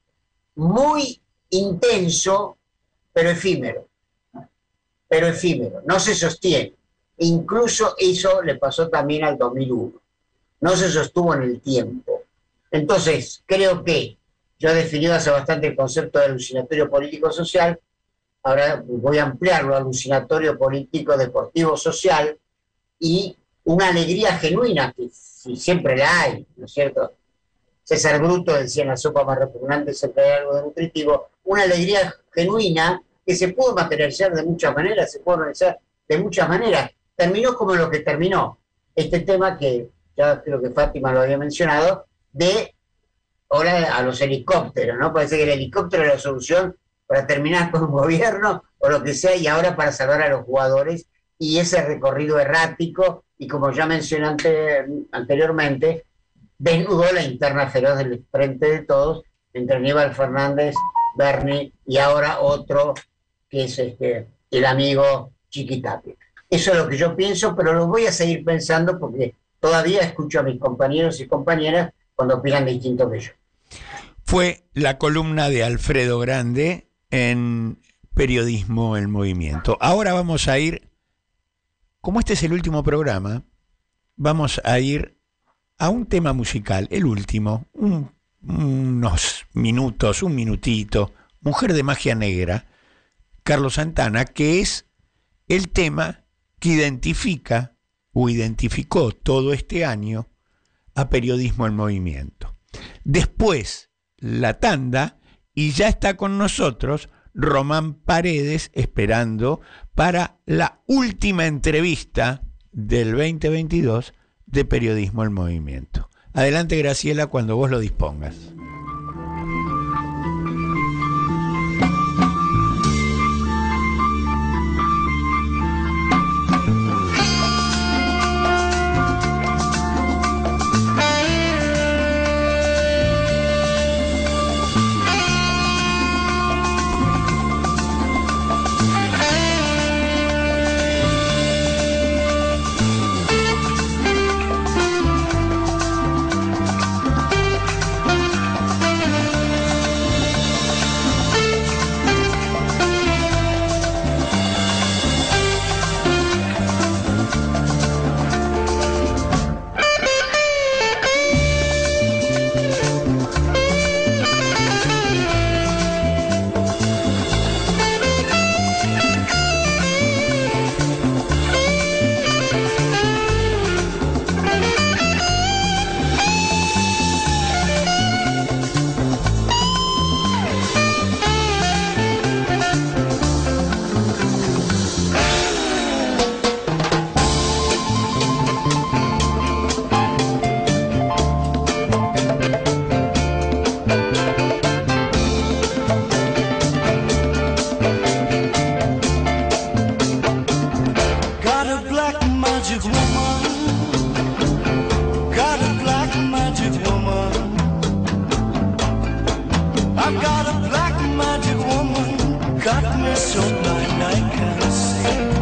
muy intenso, pero efímero. Pero efímero, no se sostiene. Incluso eso le pasó también al dos mil uno. No se sostuvo en el tiempo. Entonces, creo que yo he definido hace bastante el concepto de alucinatorio político-social, ahora voy a ampliarlo, alucinatorio político, deportivo, social, y una alegría genuina, que siempre la hay, ¿no es cierto? César Bruto decía en la sopa más repugnante siempre hay algo de nutritivo, una alegría genuina que se pudo materializar de muchas maneras, se pudo organizar de muchas maneras. Terminó como lo que terminó, este tema que ya creo que Fátima lo había mencionado, de ahora a los helicópteros, ¿no? Parece que el helicóptero es la solución para terminar con un gobierno o lo que sea, y ahora para salvar a los jugadores, y ese recorrido errático, y como ya mencioné ante, anteriormente, desnudó la interna feroz del frente de todos, entre Aníbal Fernández, Bernie, y ahora otro, que es este, el amigo Chiquitapia. Eso es lo que yo pienso, pero lo voy a seguir pensando porque todavía escucho a mis compañeros y compañeras cuando opinan distinto que yo. Fue la columna de Alfredo Grande en Periodismo en Movimiento. Ahora vamos a ir, como este es el último programa, vamos a ir a un tema musical, el último, un, unos minutos, un minutito, Mujer de Magia Negra, Carlos Santana, que es el tema que identifica o identificó todo este año a Periodismo en Movimiento. Después, la tanda, y ya está con nosotros Román Paredes esperando para la última entrevista del veinte veintidós de Periodismo en Movimiento. Adelante, Graciela, cuando vos lo dispongas. the black magic woman got me so blind I can't see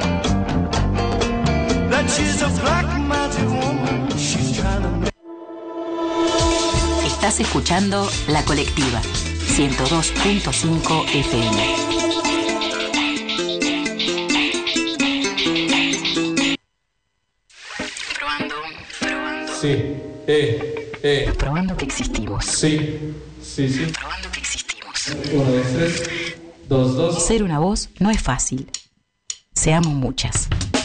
that she's a black magic woman. She's trying to make... Estás escuchando La Colectiva, ciento dos punto cinco F M. Probando, probando. Sí, eh, eh. Probando que existimos. Sí, sí, sí. Probando que existimos. Uno, dos, tres, dos, dos. Ser una voz no es fácil. Seamos muchas.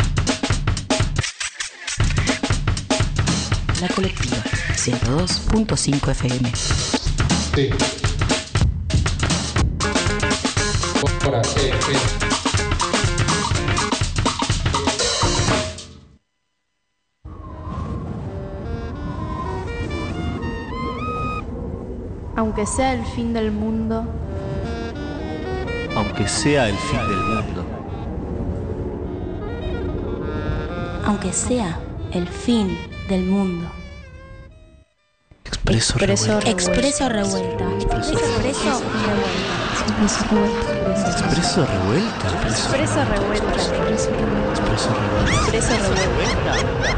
La Colectiva, ciento dos punto cinco F M. Sí. Ahora, eh, eh. Aunque sea el fin del mundo, Aunque sea el fin del mundo. aunque sea el fin del mundo. Expreso Expreso revuelta. Expreso revuelta. Expreso revuelta. Expreso revuelta. expreso revuelta. Expreso revuelta. Expreso revuelta.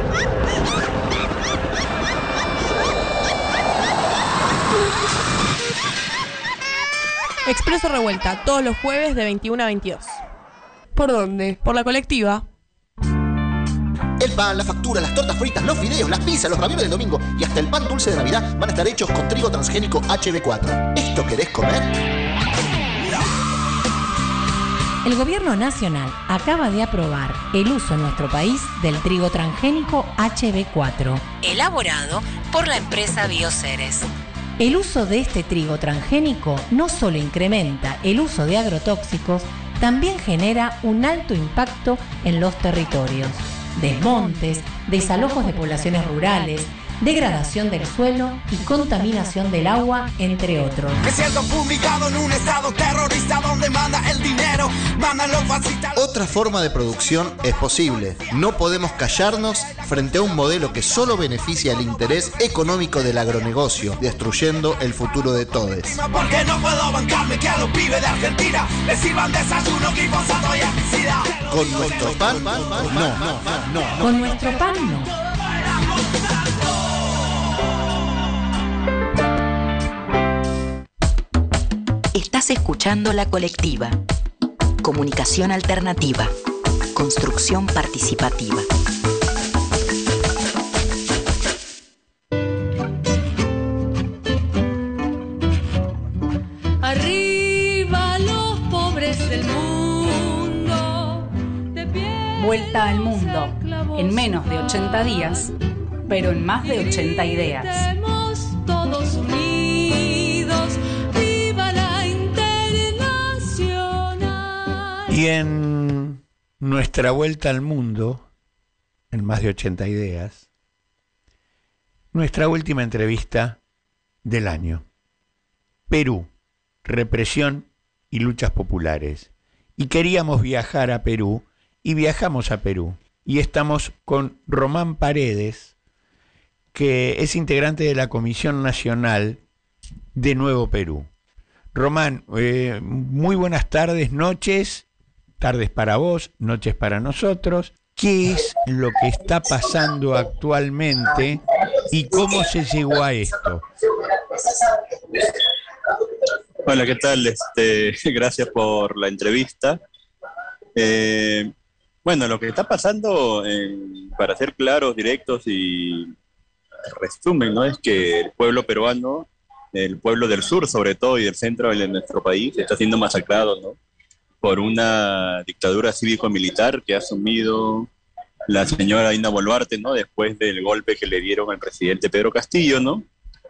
Expreso Revuelta, todos los jueves de veintiuno a veintidós. ¿Por dónde? Por La Colectiva. El pan, la factura, las tortas fritas, los fideos, las pizzas, los ravioles del domingo y hasta el pan dulce de Navidad van a estar hechos con trigo transgénico H B cuatro. ¿Esto querés comer? El Gobierno Nacional acaba de aprobar el uso en nuestro país del trigo transgénico H B cuatro, elaborado por la empresa Bioceres. El uso de este trigo transgénico no solo incrementa el uso de agrotóxicos, también genera un alto impacto en los territorios. Desmontes, desalojos de poblaciones rurales, degradación del suelo y contaminación del agua, entre otros. Me siento publicado en un estado terrorista donde manda el dinero, mandan los fascistas. Otra forma de producción es posible. No podemos callarnos frente a un modelo que solo beneficia el interés económico del agronegocio, destruyendo el futuro de todos. Porque no puedo bancarme que a los pibes de Argentina les sirvan desayuno, glifosato y herbicida. Con nuestro pan, no, no, no. Con nuestro pan, no. Estás escuchando La Colectiva. Comunicación alternativa. Construcción participativa. Arriba los pobres del mundo. De pie Vuelta al mundo en menos de ochenta días, pero en más de ochenta ideas. estemos todos unidos. Viva la internacional. Y en nuestra vuelta al mundo, en más de ochenta ideas, nuestra última entrevista del año. Perú, represión y luchas populares. Y queríamos viajar a Perú, y viajamos a Perú. Y estamos con Román Paredes, que es integrante de la Comisión Nacional de Nuevo Perú. Román, eh, muy buenas tardes, noches, tardes para vos, noches para nosotros. ¿Qué es lo que está pasando actualmente y cómo se llegó a esto? Hola, ¿qué tal? Este, gracias por la entrevista. Eh, bueno, lo que está pasando, eh, para ser claros, directos y resumen, ¿no? Es que el pueblo peruano, el pueblo del sur sobre todo y del centro de nuestro país, está siendo masacrado, ¿no? Por una dictadura cívico-militar que ha asumido la señora Dina Boluarte, ¿no? Después del golpe que le dieron al presidente Pedro Castillo, ¿no?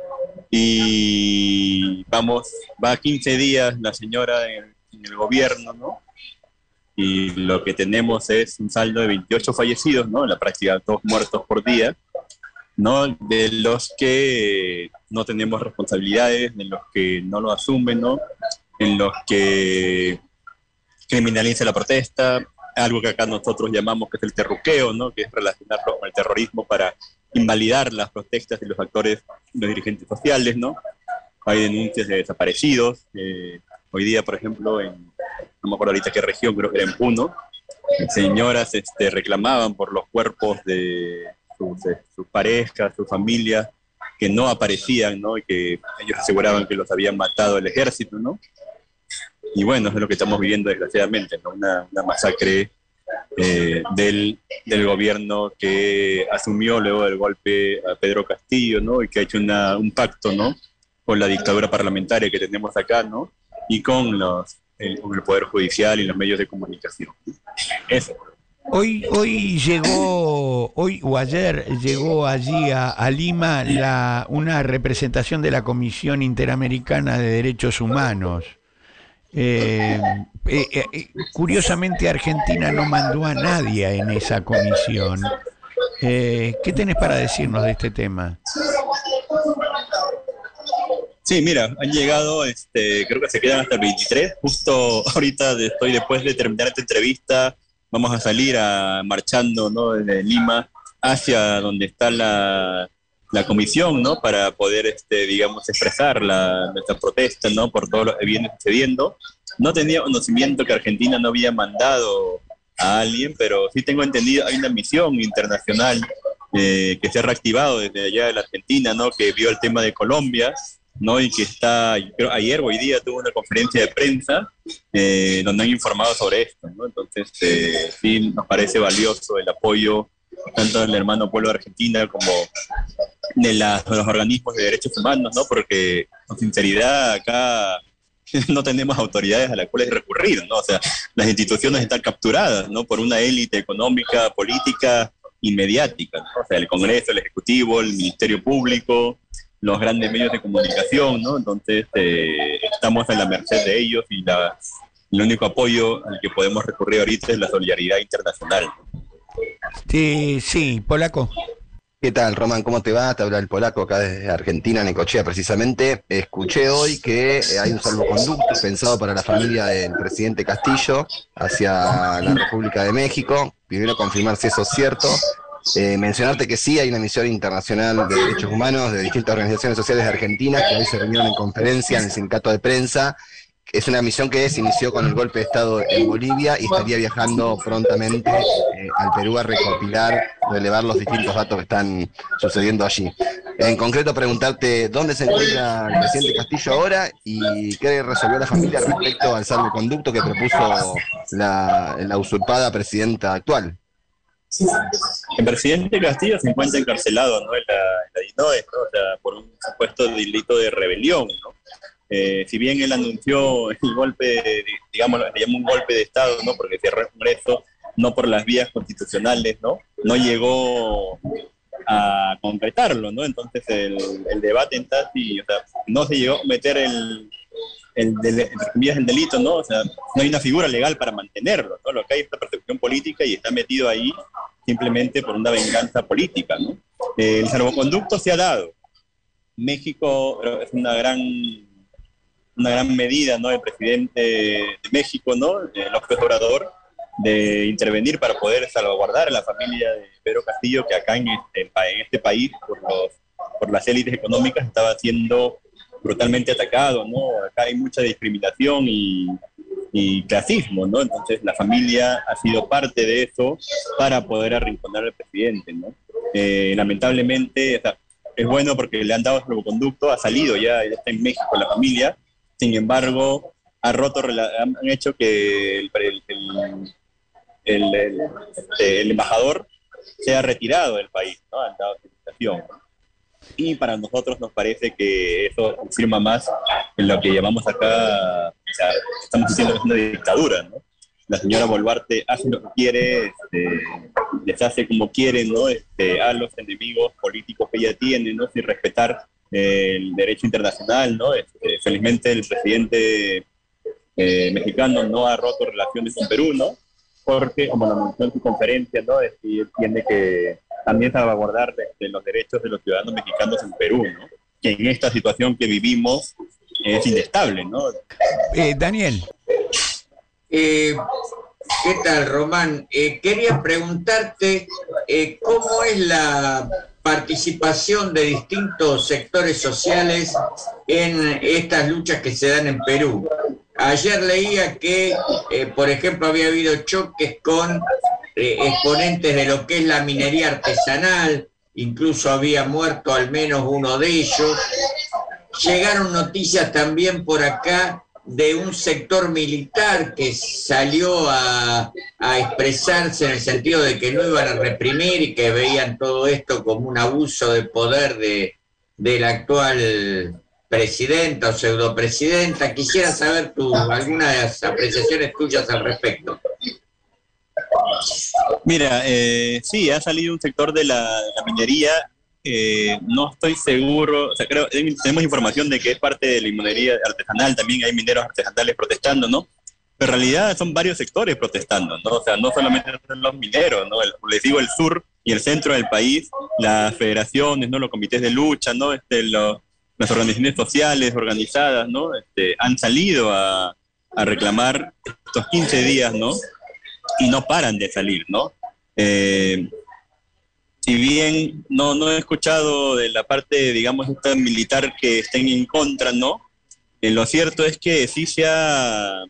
Y vamos, va quince días la señora en, en el gobierno, ¿no? Y lo que tenemos es un saldo de veintiocho fallecidos, ¿no? En la práctica dos muertos por día, ¿no? De los que no tenemos responsabilidades, de los que no lo asumen, ¿no? En los que criminaliza la protesta, algo que acá nosotros llamamos que es el terruqueo, ¿no? Que es relacionarlo con el terrorismo para invalidar las protestas de los actores, los dirigentes sociales, ¿no? hay denuncias de desaparecidos. Eh, hoy día, por ejemplo, en, no me acuerdo ahorita qué región, creo que era en Puno, señoras este, reclamaban por los cuerpos de sus, de sus parejas, sus familias, que no aparecían, ¿no? Y que ellos aseguraban que los habían matado el ejército, ¿no? Y bueno, eso es lo que estamos viviendo desgraciadamente, ¿no? Una, una masacre eh, del, del gobierno que asumió luego del golpe a Pedro Castillo, ¿no? Y que ha hecho una, un pacto, ¿no? Con la dictadura parlamentaria que tenemos acá, ¿no? Y con, los, el, con el Poder Judicial y los medios de comunicación. Eso. Hoy, hoy llegó, hoy o ayer llegó allí a, a Lima la, una representación de la Comisión Interamericana de Derechos Humanos. Eh, eh, eh, curiosamente Argentina no mandó a nadie en esa comisión. Eh, ¿Qué tenés para decirnos de este tema? Sí, mira, han llegado, este, creo que se quedan hasta el veintitrés. Justo ahorita estoy después de terminar esta entrevista, vamos a salir a, marchando, ¿no? Desde Lima hacia donde está la, la comisión, ¿no? Para poder, este, digamos, expresar la, nuestra protesta, ¿no? Por todo lo que viene sucediendo. No tenía conocimiento que Argentina no había mandado a alguien, pero sí tengo entendido, hay una misión internacional eh, que se ha reactivado desde allá de la Argentina, ¿no? Que vio el tema de Colombia, ¿no? Y que está, creo, ayer o hoy día tuvo una conferencia de prensa eh, donde han informado sobre esto, ¿no? Entonces, eh, sí nos parece valioso el apoyo tanto del hermano pueblo de Argentina como de, la, de los organismos de derechos humanos, ¿no? Porque, con sinceridad, acá no tenemos autoridades a las cuales recurrir, ¿no? O sea, las instituciones están capturadas, ¿no? Por una élite económica, política y mediática, ¿no? O sea, el Congreso, el Ejecutivo, el Ministerio Público, los grandes medios de comunicación, ¿no? Entonces, eh, estamos a la merced de ellos y la, el único apoyo al que podemos recurrir ahorita es la solidaridad internacional. Sí, sí, Polaco. ¿Qué tal, Román? ¿Cómo te va? Te habla el Polaco acá desde Argentina, Necochea precisamente. Escuché hoy que hay un salvoconducto pensado para la familia del presidente Castillo hacia la República de México. Primero confirmar si eso es cierto. Eh, mencionarte que sí, hay una misión internacional de derechos humanos de distintas organizaciones sociales de Argentina que hoy se reunieron en conferencia en el sindicato de prensa. Es una misión que se inició con el golpe de Estado en Bolivia y estaría viajando prontamente eh, al Perú a recopilar, relevar los distintos datos que están sucediendo allí. En concreto, preguntarte dónde se encuentra el presidente Castillo ahora y qué resolvió la familia respecto al salvoconducto que propuso la, la usurpada presidenta actual. El presidente Castillo se encuentra encarcelado, ¿no? En la, en la DINOE, ¿no? O sea, por un supuesto delito de rebelión, ¿no? Eh, si bien él anunció el golpe, de, digamos, le llamó un golpe de Estado, ¿no? Porque cerró el Congreso, no por las vías constitucionales, ¿no? No llegó a concretarlo, ¿no? Entonces el, el debate en Tati, o sea, no se llegó a meter el, el, el, entre comillas, el delito, ¿no? O sea, no hay una figura legal para mantenerlo, ¿no? Lo que hay es esta persecución política y está metido ahí simplemente por una venganza política, ¿no? Eh, el salvoconducto se ha dado. México es una gran... una gran medida, ¿no? El presidente de México, ¿no? López Obrador, de intervenir para poder salvaguardar a la familia de Pedro Castillo, que acá en este, en este país, por, los, por las élites económicas, estaba siendo brutalmente atacado, ¿no? Acá hay mucha discriminación y, y clasismo, ¿no? Entonces la familia ha sido parte de eso para poder arrinconar al presidente, ¿no? Eh, lamentablemente, o sea, es bueno porque le han dado salvoconducto, ha salido ya, ya está en México la familia. Sin embargo, ha roto, han hecho que el, el, el, el, el embajador sea retirado del país, ¿no? Han dado autorización. Y para nosotros nos parece que eso confirma más en lo que llamamos acá, o sea, estamos diciendo que es una dictadura, ¿no? La señora Boluarte hace lo que quiere, este, les hace como quiere, ¿no? Este, a los enemigos políticos que ella tiene, ¿no? Sin respetar el derecho internacional, ¿no? Este, felizmente el presidente eh, mexicano no ha roto relaciones con Perú, ¿no? Porque, como lo anunció en su conferencia, ¿no? Es, y él tiene que también salvaguardar este, los derechos de los ciudadanos mexicanos en Perú, ¿no? Que en esta situación que vivimos es inestable, ¿no? Eh, Daniel. Eh, ¿Qué tal, Román? Eh, quería preguntarte eh, cómo es la participación de distintos sectores sociales en estas luchas que se dan en Perú. Ayer leía que, eh, por ejemplo, había habido choques con eh, exponentes de lo que es la minería artesanal, incluso había muerto al menos uno de ellos. Llegaron noticias también por acá de un sector militar que salió a, a expresarse en el sentido de que no iban a reprimir y que veían todo esto como un abuso de poder de, de la actual presidenta o pseudopresidenta. Quisiera saber tu, algunas apreciaciones tuyas al respecto. Mira, eh, sí, ha salido un sector de la, la minería. Eh, no estoy seguro, o sea, creo, tenemos información de que es parte de la minería artesanal, también hay mineros artesanales protestando, ¿no? Pero en realidad son varios sectores protestando, ¿no? O sea, no solamente son los mineros, ¿no? El, les digo, el sur y el centro del país, las federaciones, ¿no? Los comités de lucha, ¿no? Este, los, las organizaciones sociales organizadas, ¿no? Este, han salido a, a reclamar estos quince días, ¿no? Y no paran de salir, ¿no? Eh, Si bien no, no he escuchado de la parte, digamos, esta militar que estén en contra, ¿no? Eh, lo cierto es que sí se ha,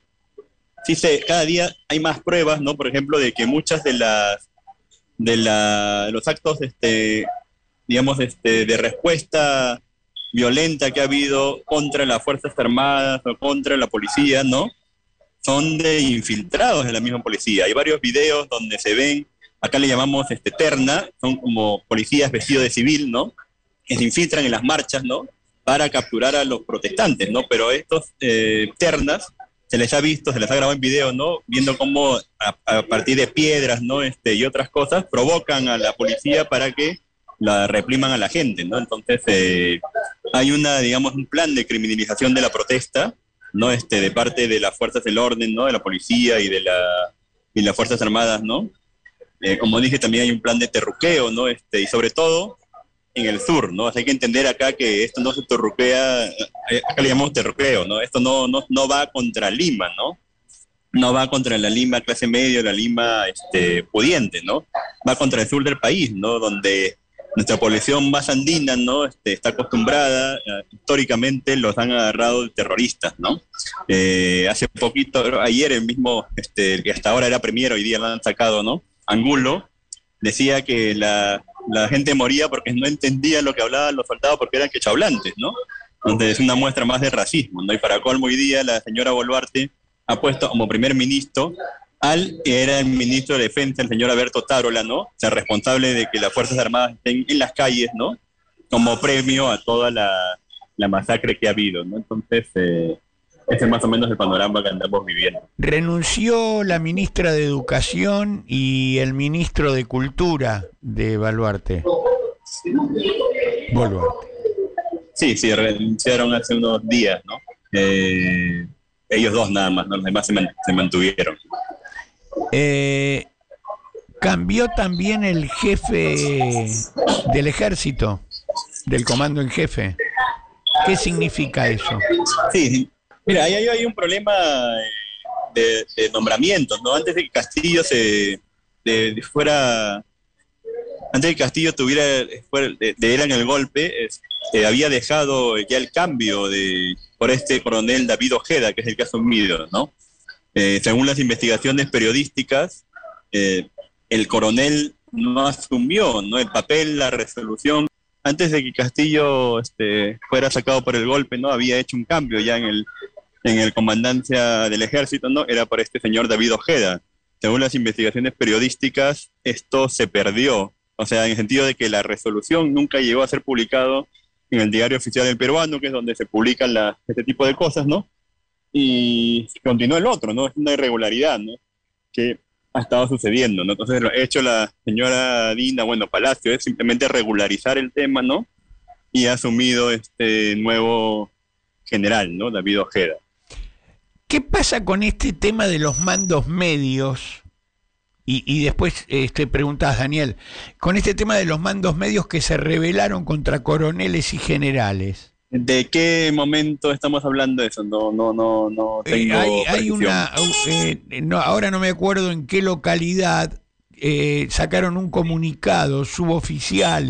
sí se, cada día hay más pruebas, ¿no? Por ejemplo, de que muchas de las, de la, los actos, este, digamos, este, de respuesta violenta que ha habido contra las Fuerzas Armadas o contra la policía, ¿no? Son de infiltrados de la misma policía. Hay varios videos donde se ven, acá le llamamos este, terna, son como policías vestidos de civil, ¿no? Que se infiltran en las marchas, ¿no? Para capturar a los protestantes, ¿no? Pero estos eh, ternas se les ha visto, se les ha grabado en video, ¿no? Viendo cómo a, a partir de piedras, ¿no? Este, y otras cosas, provocan a la policía para que la repriman a la gente, ¿no? Entonces, eh, hay una, digamos, un plan de criminalización de la protesta, ¿no? Este, de parte de las fuerzas del orden, ¿no? De la policía y de la, y las Fuerzas Armadas, ¿no? Eh, como dije, también hay un plan de terruqueo, ¿no? Este, y sobre todo en el sur, ¿no? O sea, hay que entender acá que esto no se terruquea, eh, acá le llamamos terruqueo, ¿no? Esto no, no, no va contra Lima, ¿no? No va contra la Lima clase media, la Lima este, pudiente, ¿no? Va contra el sur del país, ¿no? Donde nuestra población más andina, ¿no? Este, está acostumbrada, eh, históricamente los han agarrado de terroristas, ¿no? Eh, hace poquito, ayer el mismo, este, el que hasta ahora era premier, hoy día lo han sacado, ¿no? Angulo, decía que la, la gente moría porque no entendía lo que hablaban los soldados porque eran quechablantes, ¿no? Entonces es una muestra más de racismo, ¿no? Y para colmo hoy día la señora Boluarte ha puesto como primer ministro al que era el ministro de Defensa, el señor Alberto Tarola, ¿no? O sea, responsable de que las Fuerzas Armadas estén en las calles, ¿no? Como premio a toda la, la masacre que ha habido, ¿no? Entonces, eh, ese es más o menos el panorama que andamos viviendo. Renunció la ministra de Educación y el ministro de Cultura de Boluarte. Boluarte. Sí, sí, renunciaron hace unos días, ¿no? Eh, ellos dos nada más, ¿no? Los demás se, man, se mantuvieron. Eh, cambió también el jefe del ejército, del comando en jefe. ¿Qué significa eso? Sí, mira, ahí hay, hay un problema de, de nombramientos, ¿no? Antes de que Castillo se de, de fuera, antes de que Castillo tuviera fuera, de, de era en el golpe, este, había dejado ya el cambio de por este coronel David Ojeda, que es el que ha asumido, ¿no? Eh, según las investigaciones periodísticas, eh, el coronel no asumió, ¿no? El papel, la resolución. Antes de que Castillo este, fuera sacado por el golpe, ¿no? Había hecho un cambio ya en el en el comandancia del ejército, ¿no? Era por este señor David Ojeda. Según las investigaciones periodísticas, esto se perdió. O sea, en el sentido de que la resolución nunca llegó a ser publicado en el diario oficial del peruano, que es donde se publican la, este tipo de cosas, ¿no? Y continuó el otro, ¿no? Es una irregularidad, ¿no? Que ha estado sucediendo, ¿no? Entonces, lo ha hecho la señora Dina, bueno, Palacio, es simplemente regularizar el tema, ¿no? Y ha asumido este nuevo general, ¿no? David Ojeda. ¿Qué pasa con este tema de los mandos medios? Y, y después este, preguntás, Daniel, con este tema de los mandos medios que se rebelaron contra coroneles y generales. ¿De qué momento estamos hablando de eso? No, no, no, no tengo eh, hay, hay una, eh, no, ahora no me acuerdo en qué localidad eh, sacaron un comunicado suboficiales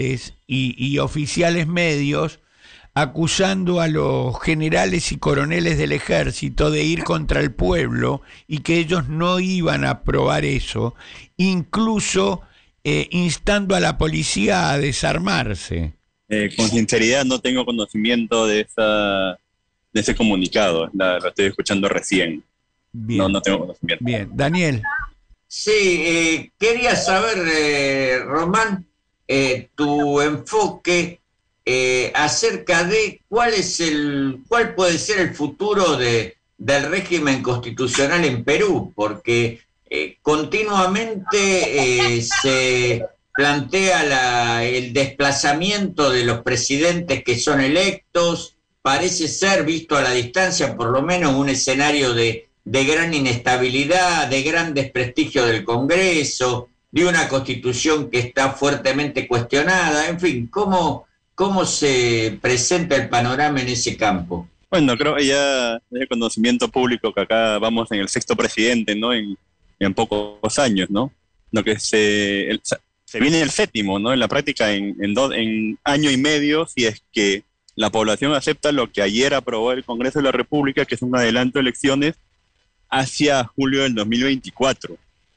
y, y oficiales medios acusando a los generales y coroneles del ejército de ir contra el pueblo y que ellos no iban a aprobar eso, incluso eh, instando a la policía a desarmarse. Eh, con sinceridad no tengo conocimiento de esa de ese comunicado, la, lo estoy escuchando recién. Bien. No, no tengo conocimiento. Bien, Daniel. Sí, eh, quería saber, eh, Román, eh, tu enfoque eh, acerca de cuál es el, cuál puede ser el futuro de, del régimen constitucional en Perú, porque eh, continuamente eh, se plantea la, el desplazamiento de los presidentes que son electos. Parece ser, visto a la distancia, por lo menos un escenario de, de gran inestabilidad, de gran desprestigio del Congreso, de una constitución que está fuertemente cuestionada. En fin, ¿cómo, cómo se presenta el panorama en ese campo? Bueno, creo que ya es de conocimiento público que acá vamos en el sexto presidente, ¿no? En, en pocos años, ¿no? Lo que se, el, se viene el séptimo, ¿no? En la práctica, en, en, do, en año y medio, si es que la población acepta lo que ayer aprobó el Congreso de la República, que es un adelanto de elecciones hacia julio del dos mil veinticuatro.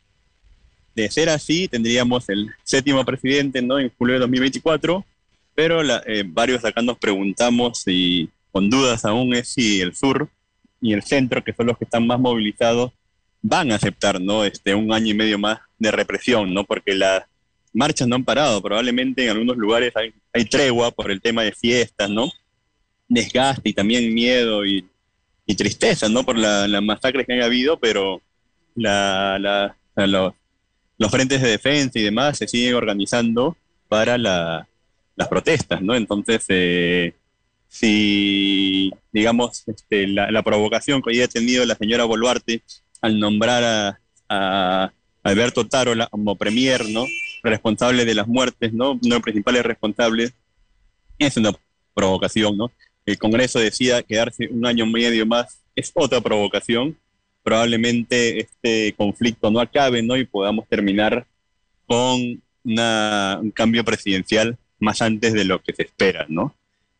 De ser así, tendríamos el séptimo presidente, ¿no? En julio de dos mil veinticuatro, pero la, eh, varios acá nos preguntamos, y con dudas aún, es si el sur y el centro, que son los que están más movilizados, van a aceptar, ¿no? Este, un año y medio más de represión, ¿no? Porque las marchas no han parado. Probablemente en algunos lugares hay, hay tregua por el tema de fiestas, ¿no? Desgaste y también miedo y, y tristeza, ¿no? Por las la masacres que han habido, pero la, la, la, los, los frentes de defensa y demás se siguen organizando para la, las protestas, ¿no? Entonces, eh, si, digamos, este, la, la provocación que haya tenido la señora Boluarte al nombrar a, a Alberto Tarola como premier, ¿no? Responsable de las muertes, ¿no? Uno de los principales responsables, es una provocación, ¿no? El Congreso decida quedarse un año y medio más, es otra provocación. Probablemente este conflicto no acabe, ¿no? Y podamos terminar con una, un cambio presidencial más antes de lo que se espera, ¿no?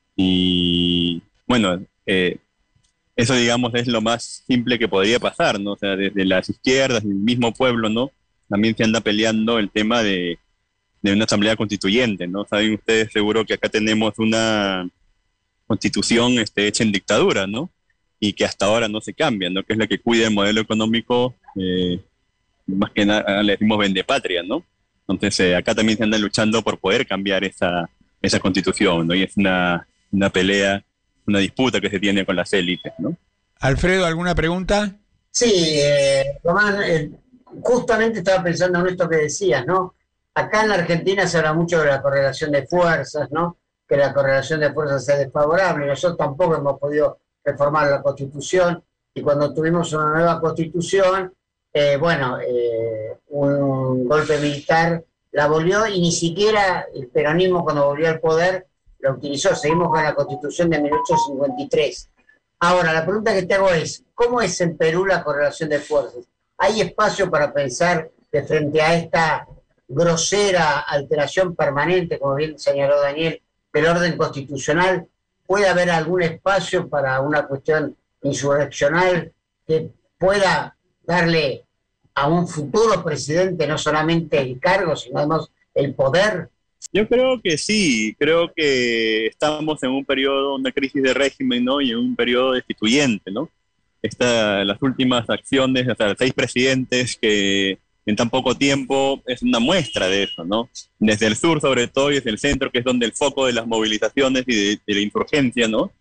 Y bueno, eh, eso, digamos, es lo más simple que podría pasar, ¿no? O sea, desde las izquierdas, el mismo pueblo, ¿no? También se anda peleando el tema de, de una asamblea constituyente, ¿no? Saben ustedes seguro que acá tenemos una constitución este, hecha en dictadura, ¿no? Y que hasta ahora no se cambia, ¿no? Que es la que cuida el modelo económico, eh, más que nada le decimos vendepatria, ¿no? Entonces eh, acá también se anda luchando por poder cambiar esa, esa constitución, ¿no? Y es una, una pelea, una disputa que se tiene con las élites, ¿no? Alfredo, ¿alguna pregunta? Sí, eh, Román, eh, justamente estaba pensando en esto que decías, ¿no? Acá en la Argentina se habla mucho de la correlación de fuerzas, ¿no? Que la correlación de fuerzas es desfavorable. Nosotros tampoco hemos podido reformar la Constitución, y cuando tuvimos una nueva Constitución, eh, bueno, eh, un golpe militar la abolió, y ni siquiera el peronismo, cuando volvió al poder, la utilizó. Seguimos con la Constitución de mil ochocientos cincuenta y tres. Ahora, la pregunta que te hago es, ¿cómo es en Perú la correlación de fuerzas? ¿Hay espacio para pensar que frente a esta grosera alteración permanente, como bien señaló Daniel, del orden constitucional, puede haber algún espacio para una cuestión insurreccional que pueda darle a un futuro presidente no solamente el cargo, sino además el poder? Yo creo que sí, creo que estamos en un periodo, una crisis de régimen, ¿no? Y en un periodo destituyente, ¿no? Esta, las últimas acciones, o sea, seis presidentes que en tan poco tiempo, es una muestra de eso, ¿no? Desde el sur, sobre todo, y desde el centro, que es donde el foco de las movilizaciones y de, de la insurgencia, ¿no?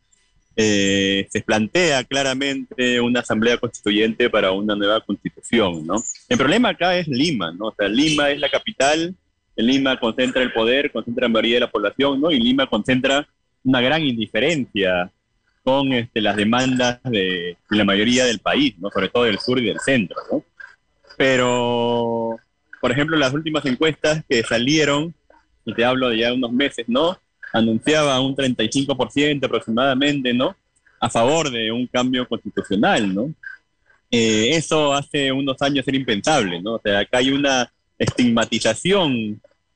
Eh, se plantea claramente una asamblea constituyente para una nueva constitución, ¿no? El problema acá es Lima, ¿no? O sea, Lima es la capital, Lima concentra el poder, concentra la mayoría de la población, ¿no? Y Lima concentra una gran indiferencia con este, las demandas de, de la mayoría del país, ¿no? Sobre todo del sur y del centro, ¿no? Pero, por ejemplo, las últimas encuestas que salieron, y te hablo de ya unos meses, ¿no? Anunciaba un treinta y cinco por ciento aproximadamente, ¿no? A favor de un cambio constitucional, ¿no? Eh, eso hace unos años era impensable, ¿no? O sea, acá hay una estigmatización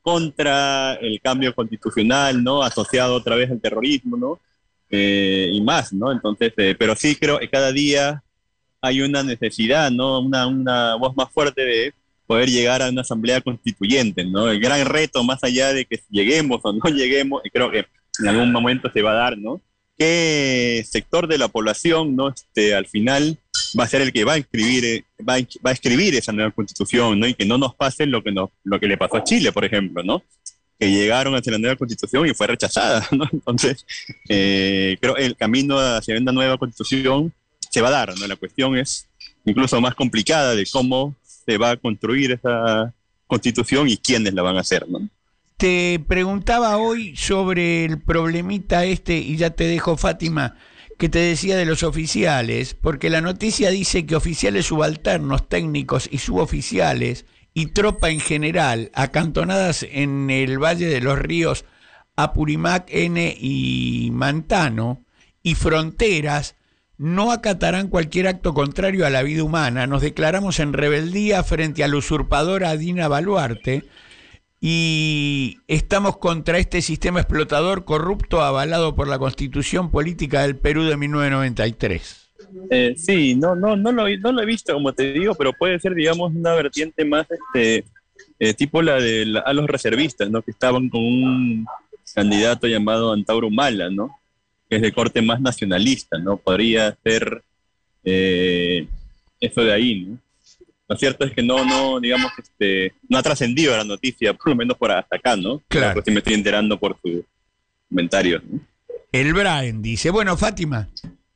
contra el cambio constitucional, ¿no? Asociado otra vez al terrorismo, ¿no? Eh, y más, ¿no? Entonces, eh, pero sí creo que cada día hay una necesidad, ¿no? Una, una voz más fuerte de poder llegar a una asamblea constituyente, ¿no? El gran reto, más allá de que lleguemos o no lleguemos, y creo que en algún momento se va a dar, ¿no? ¿Qué sector de la población, ¿no? Este, al final va a ser el que va a escribir, eh, va, a, va a escribir esa nueva constitución, ¿no? Y que no nos pase lo que, nos, lo que le pasó a Chile, por ejemplo, ¿no? Que llegaron hacia la nueva constitución y fue rechazada, ¿no? Entonces, eh, creo que el camino hacia una nueva constitución se va a dar, ¿no? La cuestión es incluso más complicada de cómo se va a construir esa constitución y quiénes la van a hacer, ¿no? Te preguntaba hoy sobre el problemita este, y ya te dejo, Fátima, que te decía de los oficiales, porque la noticia dice que oficiales subalternos, técnicos y suboficiales y tropa en general, acantonadas en el Valle de los Ríos Apurímac, N y Mantano, y fronteras, no acatarán cualquier acto contrario a la vida humana. Nos declaramos en rebeldía frente a la usurpadora Dina Boluarte y estamos contra este sistema explotador corrupto avalado por la Constitución Política del Perú de mil novecientos noventa y tres. Eh, sí, no, no, no lo, no lo he visto, como te digo, pero puede ser, digamos, una vertiente más este, eh, tipo la de la, a los reservistas, ¿no? Que estaban con un candidato llamado Antauro Humala, ¿no? Que es de corte más nacionalista, ¿no? Podría ser eh, eso de ahí, ¿no? Lo cierto es que no, no, digamos, este, no ha trascendido la noticia, por lo menos por hasta acá, ¿no? Claro. Pues sí me estoy enterando por sus comentarios, ¿no? El Brian dice, bueno, Fátima.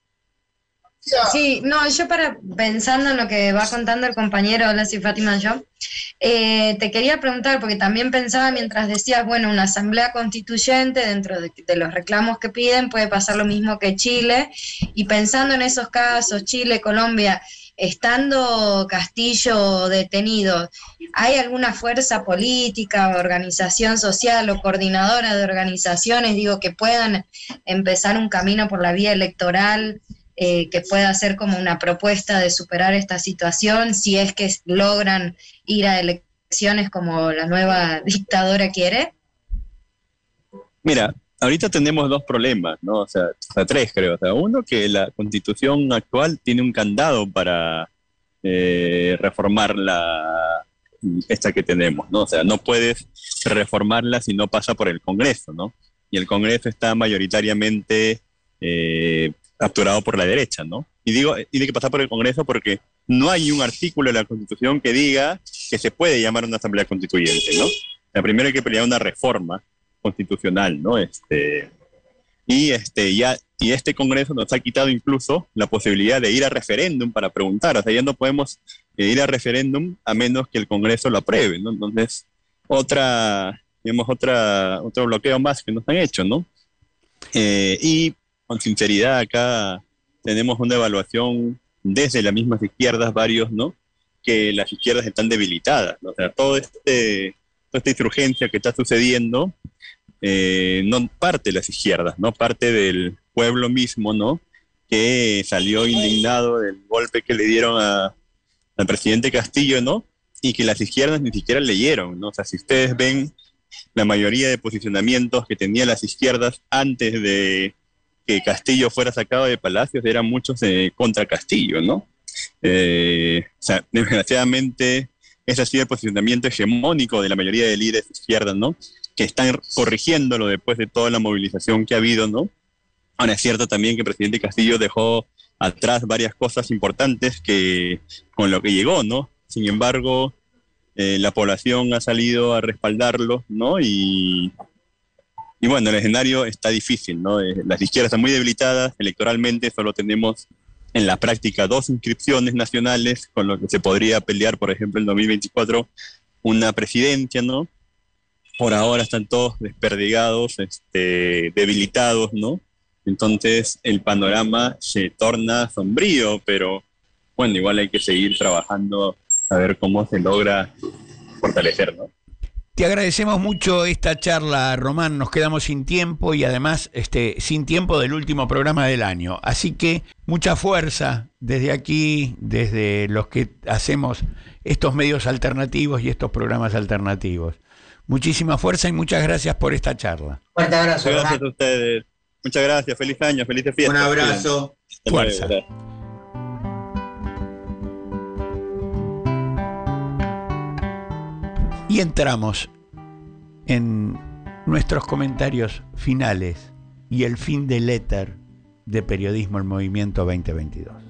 Sí, no, yo para pensando en lo que va contando el compañero, hola, soy Fátima, yo, eh, te quería preguntar, porque también pensaba mientras decías, bueno, una asamblea constituyente dentro de, de los reclamos que piden puede pasar lo mismo que Chile, y pensando en esos casos, Chile, Colombia, estando Castillo detenido, ¿hay alguna fuerza política, organización social o coordinadora de organizaciones, digo, que puedan empezar un camino por la vía electoral? Eh, que pueda ser como una propuesta de superar esta situación, si es que logran ir a elecciones como la nueva dictadura quiere? Mira, ahorita tenemos dos problemas, ¿no? O sea, o sea tres creo. O sea, uno, que la Constitución actual tiene un candado para eh, reformar la esta que tenemos, ¿no? O sea, no puedes reformarla si no pasa por el Congreso, ¿no? Y el Congreso está mayoritariamente eh, capturado por la derecha, ¿no? Y digo, tiene que pasar por el Congreso porque no hay un artículo de la Constitución que diga que se puede llamar una asamblea constituyente, ¿no? O sea, primero hay que pelear una reforma constitucional, ¿no? Este, y, este, ya, y este Congreso nos ha quitado incluso la posibilidad de ir a referéndum para preguntar. O sea, ya no podemos eh, ir a referéndum a menos que el Congreso lo apruebe, ¿no? Entonces, otra, digamos, otra, otro bloqueo más que nos han hecho, ¿no? Eh, y con sinceridad, acá tenemos una evaluación desde las mismas izquierdas, varios, ¿no? Que las izquierdas están debilitadas, ¿no? O sea, todo este, toda esta insurgencia que está sucediendo eh, no parte de las izquierdas, ¿no? Parte del pueblo mismo, ¿no? Que salió indignado del golpe que le dieron a, al presidente Castillo, ¿no? Y que las izquierdas ni siquiera leyeron, ¿no? O sea, si ustedes ven la mayoría de posicionamientos que tenían las izquierdas antes de que Castillo fuera sacado de Palacios, eran muchos eh, contra Castillo, ¿no? Eh, o sea, desgraciadamente, ese ha sido el posicionamiento hegemónico de la mayoría de líderes de izquierda, ¿no? Que están corrigiéndolo después de toda la movilización que ha habido, ¿no? Ahora, es cierto también que el presidente Castillo dejó atrás varias cosas importantes que con lo que llegó, ¿no? Sin embargo, eh, la población ha salido a respaldarlo, ¿no? Y... Y bueno, el escenario está difícil, ¿no? Las izquierdas están muy debilitadas, electoralmente solo tenemos en la práctica dos inscripciones nacionales, con lo que se podría pelear, por ejemplo, en dos mil veinticuatro, una presidencia, ¿no? Por ahora están todos desperdigados, este, debilitados, ¿no? Entonces el panorama se torna sombrío, pero bueno, igual hay que seguir trabajando a ver cómo se logra fortalecer, ¿no? Te agradecemos mucho esta charla, Román. Nos quedamos sin tiempo y además este, sin tiempo del último programa del año. Así que mucha fuerza desde aquí, desde los que hacemos estos medios alternativos y estos programas alternativos. muchísima fuerza y muchas gracias por esta charla. Fuerte abrazo. Gracias a ustedes. Muchas gracias. Feliz año, felices fiestas. Un abrazo. Fuerza. Y entramos en nuestros comentarios finales y el fin del éter de Periodismo en Movimiento veinte veintidós.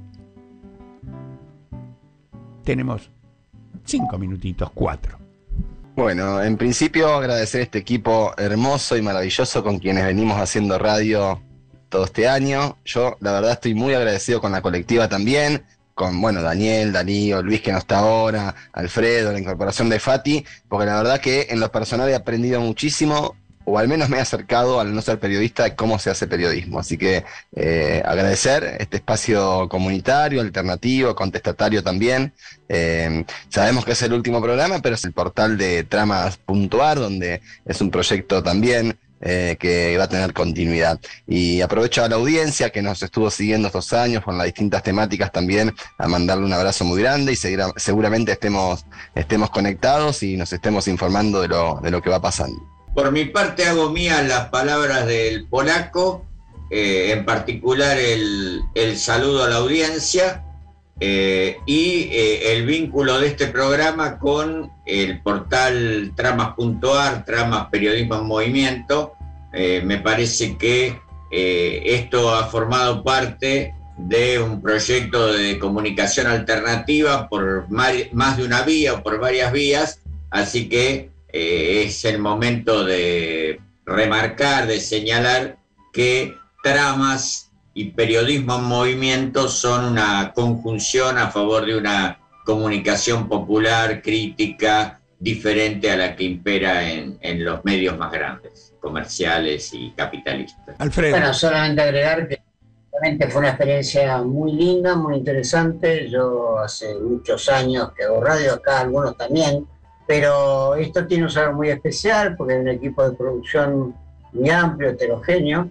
Tenemos cinco minutitos, cuatro. Bueno, en principio agradecer a este equipo hermoso y maravilloso con quienes venimos haciendo radio todo este año. Yo la verdad estoy muy agradecido con la colectiva también, con bueno Daniel, Darío, Luis que no está ahora, Alfredo, la incorporación de Fati, porque la verdad que en lo personal he aprendido muchísimo, o al menos me he acercado, al no ser periodista, de cómo se hace periodismo. Así que eh, agradecer este espacio comunitario, alternativo, contestatario también. Eh, sabemos que es el último programa, pero es el portal de tramas punto a r, donde es un proyecto también eh, que va a tener continuidad. Y aprovecho a la audiencia que nos estuvo siguiendo estos años con las distintas temáticas también, a mandarle un abrazo muy grande y seguir, seguramente estemos, estemos conectados y nos estemos informando de lo, de lo que va pasando. Por mi parte hago mías las palabras del polaco, eh, en particular el, el saludo a la audiencia eh, y eh, el vínculo de este programa con el portal tramas punto a r, Tramas Periodismo en Movimiento. Eh, me parece que eh, esto ha formado parte de un proyecto de comunicación alternativa por más de una vía o por varias vías, así que Eh, es el momento de remarcar, de señalar que tramas y periodismo en movimiento son una conjunción a favor de una comunicación popular, crítica, diferente a la que impera en, en los medios más grandes, comerciales y capitalistas. Alfredo. Bueno, solamente agregar que realmente fue una experiencia muy linda, muy interesante. Yo hace muchos años que hago radio, acá algunos también, pero esto tiene un sabor muy especial porque hay un equipo de producción muy amplio, heterogéneo,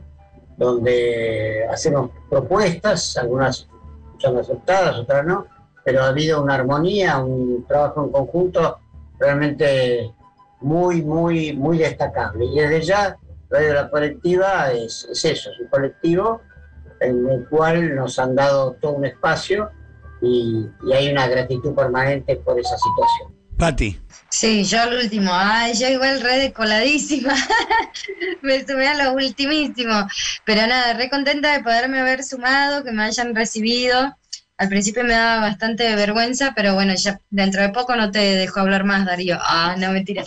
donde hacemos propuestas, algunas son aceptadas, otras no, pero ha habido una armonía, un trabajo en conjunto realmente muy, muy, muy destacable. Y desde ya, Radio La Colectiva es, es eso, es un colectivo en el cual nos han dado todo un espacio y, y hay una gratitud permanente por esa situación. Pati. Sí, yo al último. Ay, yo igual re decoladísima. Me sumé a lo ultimísimo. Pero nada, re contenta de poderme haber sumado, que me hayan recibido. Al principio me daba bastante vergüenza, pero bueno, ya dentro de poco no te dejo hablar más, Darío. Ah, no, mentira.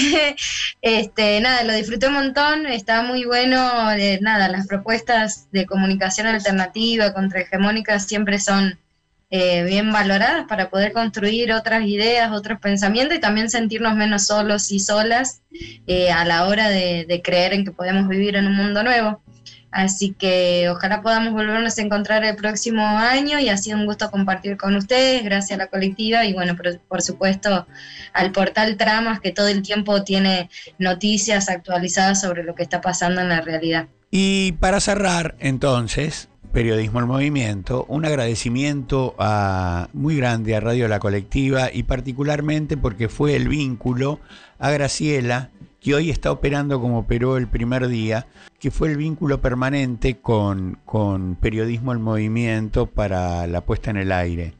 este, nada, lo disfruté un montón, estaba muy bueno. Eh, nada, las propuestas de comunicación alternativa, contrahegemónica, siempre son Eh, bien valoradas para poder construir otras ideas, otros pensamientos y también sentirnos menos solos y solas eh, a la hora de, de creer en que podemos vivir en un mundo nuevo. Así que ojalá podamos volvernos a encontrar el próximo año y ha sido un gusto compartir con ustedes, gracias a la colectiva y bueno, por, por supuesto al portal Tramas que todo el tiempo tiene noticias actualizadas sobre lo que está pasando en la realidad. Y para cerrar entonces, Periodismo en Movimiento, un agradecimiento a, muy grande a Radio La Colectiva y particularmente porque fue el vínculo a Graciela, que hoy está operando como operó el primer día, que fue el vínculo permanente con, con Periodismo en Movimiento para la puesta en el aire.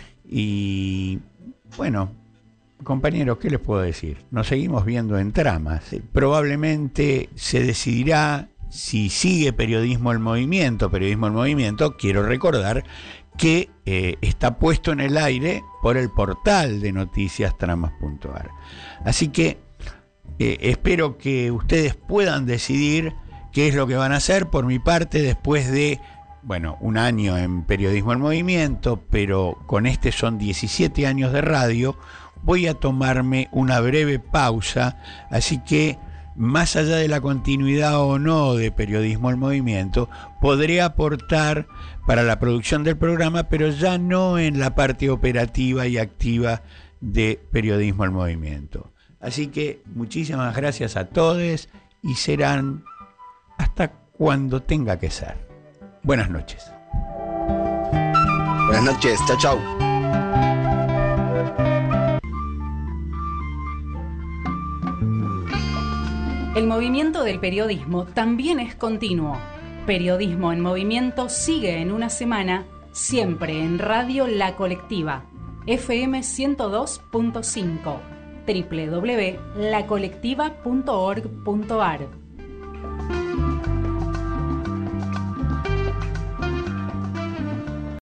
Y bueno, compañeros, ¿qué les puedo decir? Nos seguimos viendo en Tramas. Probablemente se decidirá si sigue Periodismo en Movimiento, Periodismo en Movimiento, quiero recordar que eh, está puesto en el aire por el portal de noticias tramas punto a r. Así que eh, espero que ustedes puedan decidir qué es lo que van a hacer. Por mi parte, después de, bueno, un año en Periodismo en Movimiento, pero con este son diecisiete años de radio, voy a tomarme una breve pausa, así que más allá de la continuidad o no de Periodismo en Movimiento, podré aportar para la producción del programa, pero ya no en la parte operativa y activa de Periodismo en Movimiento. Así que muchísimas gracias a todos y serán hasta cuando tenga que ser. Buenas noches. Buenas noches, chao, chao. El movimiento del periodismo también es continuo. Periodismo en Movimiento sigue en una semana, siempre en Radio La Colectiva, F M ciento dos punto cinco, doble u doble u doble u punto la colectiva punto org punto a r.